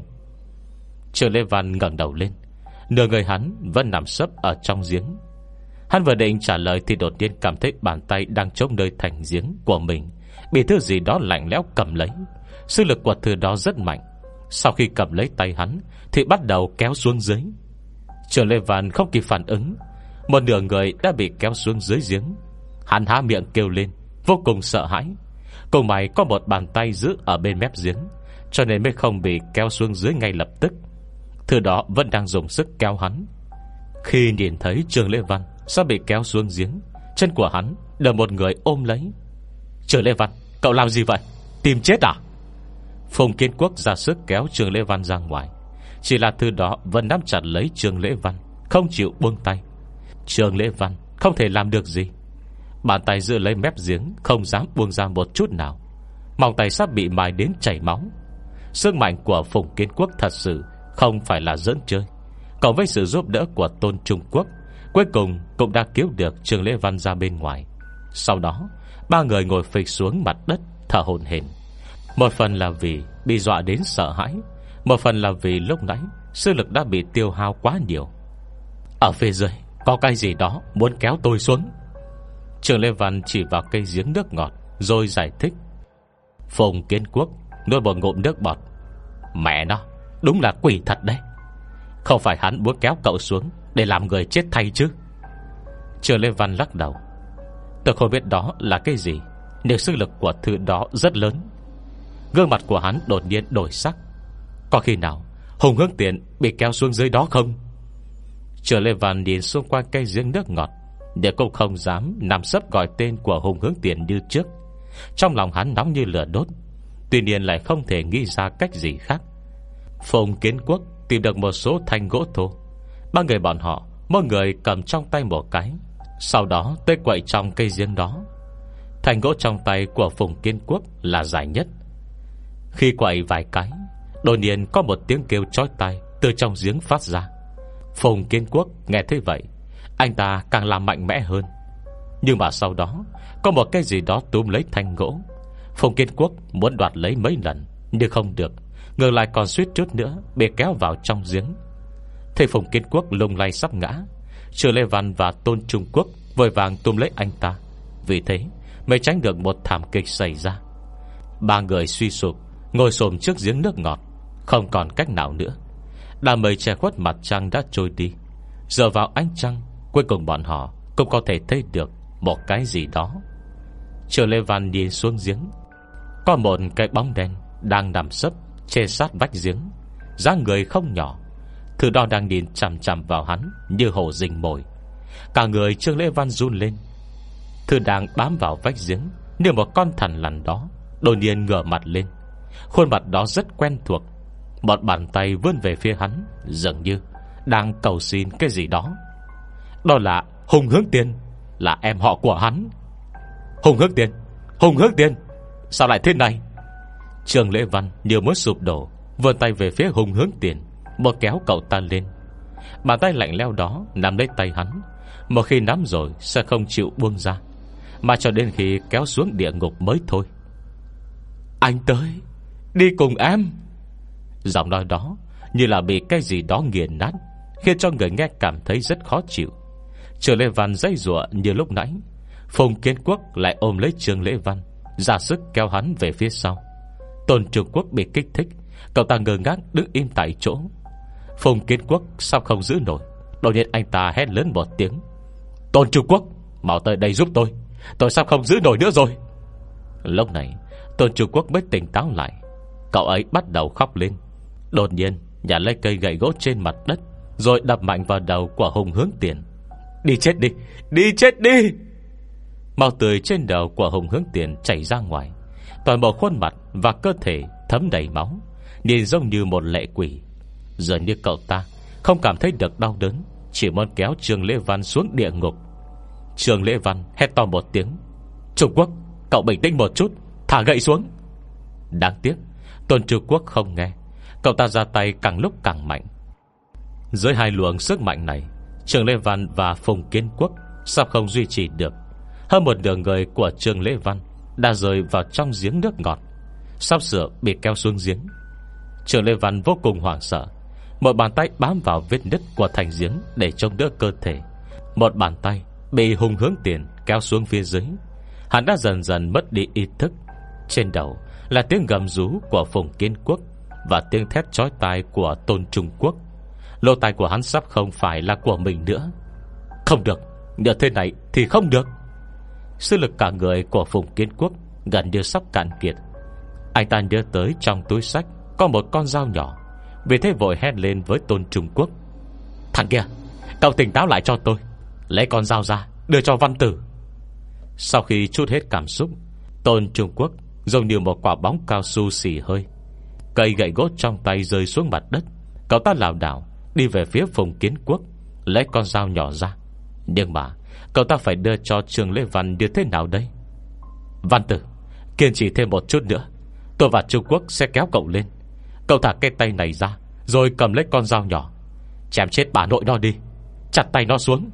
Speaker 1: Trường Lê Văn ngẩng đầu lên, nửa người hắn vẫn nằm sấp ở trong giếng. Hắn vừa định trả lời thì đột nhiên cảm thấy bàn tay đang chống nơi thành giếng của mình bị thứ gì đó lạnh lẽo cầm lấy. Sức lực của thứ đó rất mạnh. Sau khi cầm lấy tay hắn thì bắt đầu kéo xuống dưới. Trường Lê Văn không kịp phản ứng, một nửa người đã bị kéo xuống dưới giếng. Hắn há miệng kêu lên, vô cùng sợ hãi. Cùng may có một bàn tay giữ ở bên mép giếng, cho nên mới không bị kéo xuống dưới ngay lập tức. Thứ đó vẫn đang dùng sức kéo hắn. Khi nhìn thấy Trường Lê Văn sắp bị kéo xuống giếng, chân của hắn được một người ôm lấy. Trường Lê Văn, cậu làm gì vậy? Tìm chết à? Phùng Kiến Quốc ra sức kéo Trường Lê Văn ra ngoài. Chỉ là thứ đó vẫn nắm chặt lấy Trường Lê Văn, không chịu buông tay. Trường Lê Văn không thể làm được gì. Bàn tay giữ lấy mép giếng, không dám buông ra một chút nào. Móng tay sắp bị mài đến chảy máu. Sức mạnh của Phùng Kiến Quốc thật sự không phải là giỡn chơi. Cộng với sự giúp đỡ của Tôn Trung Quốc, cuối cùng cũng đã cứu được Trường Lê Văn ra bên ngoài. Sau đó ba người ngồi phịch xuống mặt đất, thở hổn hển. Một phần là vì bị dọa đến sợ hãi, một phần là vì lúc nãy sức lực đã bị tiêu hao quá nhiều. Ở phía dưới có cái gì đó muốn kéo tôi xuống. Trường Lê Văn chỉ vào cây giếng nước ngọt rồi giải thích. Phùng Kiến Quốc nuốt một ngụm nước bọt. Mẹ nó, đúng là quỷ thật đấy. Không phải hắn muốn kéo cậu xuống để làm người chết thay chứ? Trường Lê Văn lắc đầu. Tôi không biết đó là cái gì, nhưng sức lực của thứ đó rất lớn. Gương mặt của hắn đột nhiên đổi sắc. Có khi nào Hùng Hướng Tiền bị kéo xuống dưới đó không? Trường Lê Văn nhìn xung quanh cây giếng nước ngọt, nhưng cũng không dám nằm sấp gọi tên của Hùng Hướng Tiền như trước. Trong lòng hắn nóng như lửa đốt, tuy nhiên lại không thể nghĩ ra cách gì khác. Phùng Kiến Quốc tìm được một số thanh gỗ thô. Ba người bọn họ mỗi người cầm trong tay một cái, sau đó tới quậy trong cây giếng đó. Thanh gỗ trong tay của Phùng Kiến Quốc là dài nhất. Khi quậy vài cái, đột nhiên có một tiếng kêu chói tai từ trong giếng phát ra. Phùng Kiến Quốc nghe thấy vậy, anh ta càng làm mạnh mẽ hơn. Nhưng mà sau đó có một cái gì đó túm lấy thanh gỗ. Phùng Kiến Quốc muốn đoạt lấy mấy lần nhưng không được, ngược lại còn suýt chút nữa bị kéo vào trong giếng. Thấy Phùng Kiến Quốc lung lay sắp ngã, Trường Lê Văn và Tôn Trung Quốc vội vàng túm lấy anh ta. Vì thế mới tránh được một thảm kịch xảy ra. Ba người suy sụp ngồi xổm trước giếng nước ngọt, không còn cách nào nữa. Đám mây che khuất mặt trăng đã trôi đi. Dựa vào ánh trăng, cuối cùng bọn họ cũng có thể thấy được một cái gì đó. Trường Lê Văn nhìn xuống giếng. Có một cái bóng đen đang nằm sấp trên sát vách giếng, dáng người không nhỏ. Thứ đó đang nhìn chằm chằm vào hắn như hổ rình mồi. Cả người Trường Lê Văn run lên. Thứ đang bám vào vách giếng như một con thằn lằn đó đột nhiên ngửa mặt lên. Khuôn mặt đó rất quen thuộc. Một bàn tay vươn về phía hắn, dường như đang cầu xin cái gì đó. Đó là Hùng Hướng Tiền là em họ của hắn. Hùng Hướng Tiền, Hùng Hướng Tiền, sao lại thế này? Trương Lễ Văn như muốn sụp đổ, vươn tay về phía Hùng Hướng Tiền, một kéo cậu ta lên. Bàn tay lạnh lẽo đó nắm lấy tay hắn, một khi nắm rồi sẽ không chịu buông ra, mà cho đến khi kéo xuống địa ngục mới thôi. Anh tới, đi cùng em. Giọng nói đó như là bị cái gì đó nghiền nát, khiến cho người nghe cảm thấy rất khó chịu. Trương Lễ Văn giãy giụa như lúc nãy. Phùng Kiến Quốc lại ôm lấy Trương Lễ Văn, ra sức kéo hắn về phía sau. Tôn Trung Quốc bị kích thích, cậu ta ngơ ngác đứng im tại chỗ. Phùng Kiến Quốc sao không giữ nổi, đột nhiên anh ta hét lớn một tiếng: Tôn Trung Quốc, mau tới đây giúp tôi sắp không giữ nổi nữa rồi. Lúc này Tôn Trung Quốc mới tỉnh táo lại. Cậu ấy bắt đầu khóc lên. Đột nhiên nhặt lấy cây gậy gỗ trên mặt đất, rồi đập mạnh vào đầu của Hùng Hướng Tiền. Đi chết đi, đi chết đi. Máu tươi trên đầu của Hùng Hướng Tiền chảy ra ngoài, toàn bộ khuôn mặt và cơ thể thấm đầy máu, nhìn giống như một lệ quỷ. Dường như cậu ta không cảm thấy được đau đớn, chỉ muốn kéo Trương Lễ Văn xuống địa ngục. Trương Lễ Văn hét to một tiếng: Trung Quốc, cậu bình tĩnh một chút, thả gậy xuống. Đáng tiếc Tôn Trung Quốc không nghe. Cậu ta ra tay càng lúc càng mạnh. Dưới hai luồng sức mạnh này, Trương Lễ Văn và Phùng Kiến Quốc sao không duy trì được. Hơn một nửa người của Trương Lễ Văn đã rơi vào trong giếng nước ngọt, sắp sửa bị kéo xuống giếng. Trương Lễ Văn vô cùng hoảng sợ. Một bàn tay bám vào vết nứt của thành giếng để chống đỡ cơ thể, một bàn tay bị Hùng Hướng Tiền kéo xuống phía dưới. Hắn đã dần dần mất đi ý thức. Trên đầu là tiếng gầm rú của Phùng Kiến Quốc và tiếng thét chói tai của Tôn Trung Quốc. Lỗ tai của hắn sắp không phải là của mình nữa. Không được, như thế này thì không được. Sức lực cả người của Phùng Kiến Quốc gần như sắp cạn kiệt. Anh ta nhớ tới trong túi xách có một con dao nhỏ, vì thế vội hét lên với Tôn Trung Quốc: Thằng kia, cậu tỉnh táo lại cho tôi, lấy con dao ra đưa cho Văn Tử. Sau khi trút hết cảm xúc, Tôn Trung Quốc giống như một quả bóng cao su xì hơi. Cây gậy gỗ trong tay rơi xuống mặt đất. Cậu ta lảo đảo đi về phía Phùng Kiến Quốc, lấy con dao nhỏ ra. Nhưng mà cậu ta phải đưa cho Trương Lễ Văn như thế nào đây? Văn Tử, kiên trì thêm một chút nữa, tôi và Trung Quốc sẽ kéo cậu lên. Cậu thả cái tay này ra, rồi cầm lấy con dao nhỏ, chém chết bà nội nó đi, chặt tay nó xuống.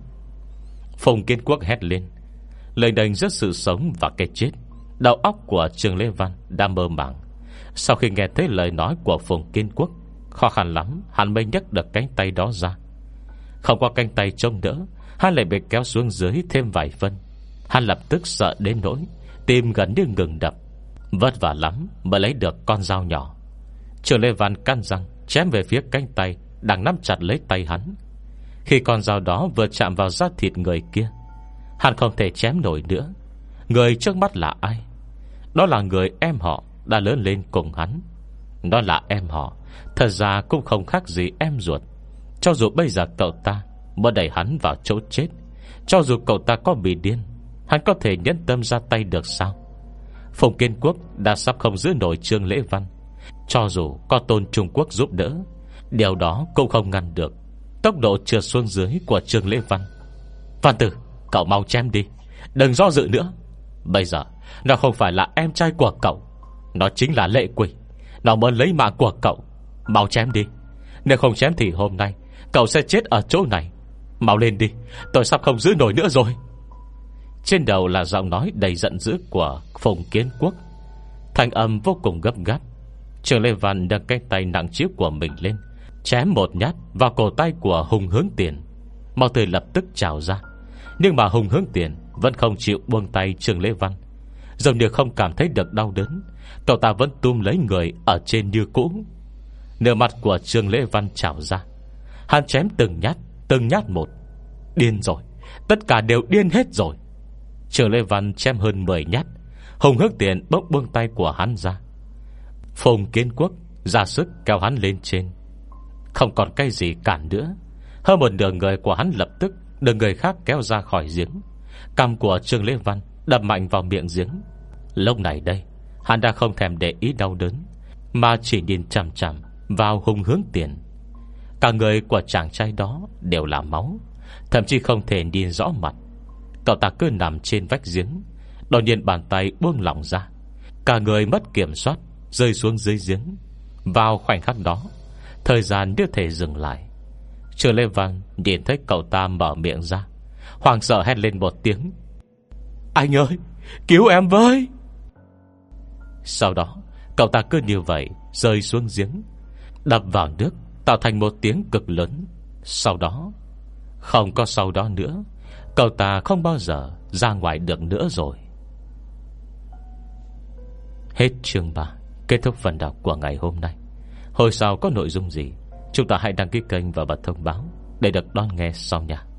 Speaker 1: Phùng Kiến Quốc hét lên, lời đành giữa sự sống và cái chết. Đầu óc của Trương Lễ Văn đã mơ màng. Sau khi nghe thấy lời nói của Phùng Kiến Quốc, khó khăn lắm hắn mới nhấc được cánh tay đó ra. Không có cánh tay trông đỡ, hắn lại bị kéo xuống dưới thêm vài phân. Hắn lập tức sợ đến nỗi tim gần như ngừng đập. Vất vả lắm mới lấy được con dao nhỏ. Trương Lễ Văn cắn răng chém về phía cánh tay đang nắm chặt lấy tay hắn. Khi con dao đó vừa chạm vào da thịt người kia, hắn không thể chém nổi nữa. Người trước mắt là ai? Đó là người em họ đã lớn lên cùng hắn. Đó là em họ, thật ra cũng không khác gì em ruột. Cho dù bây giờ cậu ta muốn đẩy hắn vào chỗ chết, cho dù cậu ta có bị điên, hắn có thể nhẫn tâm ra tay được sao? Phùng Kiến Quốc đã sắp không giữ nổi Trương Lễ Văn. Cho dù có Tôn Trung Quốc giúp đỡ, điều đó cũng không ngăn được tốc độ trượt xuống dưới của Trương Lễ Văn. Văn Tử, cậu mau chém đi, đừng do dự nữa. Bây giờ nó không phải là em trai của cậu, nó chính là lệ quỷ. Nó muốn lấy mạng của cậu. Mau chém đi, nếu không chém thì hôm nay cậu sẽ chết ở chỗ này. Mau lên đi, tôi sắp không giữ nổi nữa rồi. Trên đầu là giọng nói đầy giận dữ của Phùng Kiến Quốc. Thanh âm vô cùng gấp gáp. Trương Lễ Văn nâng cái tay nặng chiếu của mình lên, chém một nhát vào cổ tay của Hùng Hướng Tiền. Máu tươi lập tức trào ra. Nhưng mà Hùng Hướng Tiền vẫn không chịu buông tay Trương Lễ Văn. Giống như không cảm thấy được đau đớn, cậu ta vẫn túm lấy người ở trên như cũ. Nửa mặt của Trương Lễ Văn trào ra. Hắn chém từng nhát một. Điên rồi, tất cả đều điên hết rồi. Trương Lễ Văn chém hơn 10 nhát. Hùng Hướng Tiền bốc buông tay của hắn ra. Phùng Kiến Quốc ra sức kéo hắn lên trên. Không còn cái gì cản nữa. Hơn một nửa người của hắn lập tức được người khác kéo ra khỏi giếng. Cằm của Trương Lễ Văn đập mạnh vào miệng giếng. Lúc này đây, hắn đã không thèm để ý đau đớn, mà chỉ nhìn chằm chằm vào Hùng Hướng Tiền. Cả người của chàng trai đó đều là máu. thậm chí không thể nhìn rõ mặt. Cậu ta cứ nằm trên vách giếng. Đột nhiên bàn tay buông lỏng ra, cả người mất kiểm soát, rơi xuống dưới giếng. Vào khoảnh khắc đó, thời gian như thể dừng lại. Trường Lê Văn nhìn thấy cậu ta mở miệng ra, hoảng sợ hét lên một tiếng: "Anh ơi, cứu em với!" Sau đó cậu ta cứ như vậy rơi xuống giếng, đập vào nước, tạo thành một tiếng cực lớn. Sau đó, không có sau đó nữa, cậu ta không bao giờ ra ngoài được nữa rồi. Hết chương 3. Kết thúc phần đọc của ngày hôm nay. Hồi sau có nội dung gì, chúng ta hãy đăng ký kênh và bật thông báo để được đón nghe sau nha.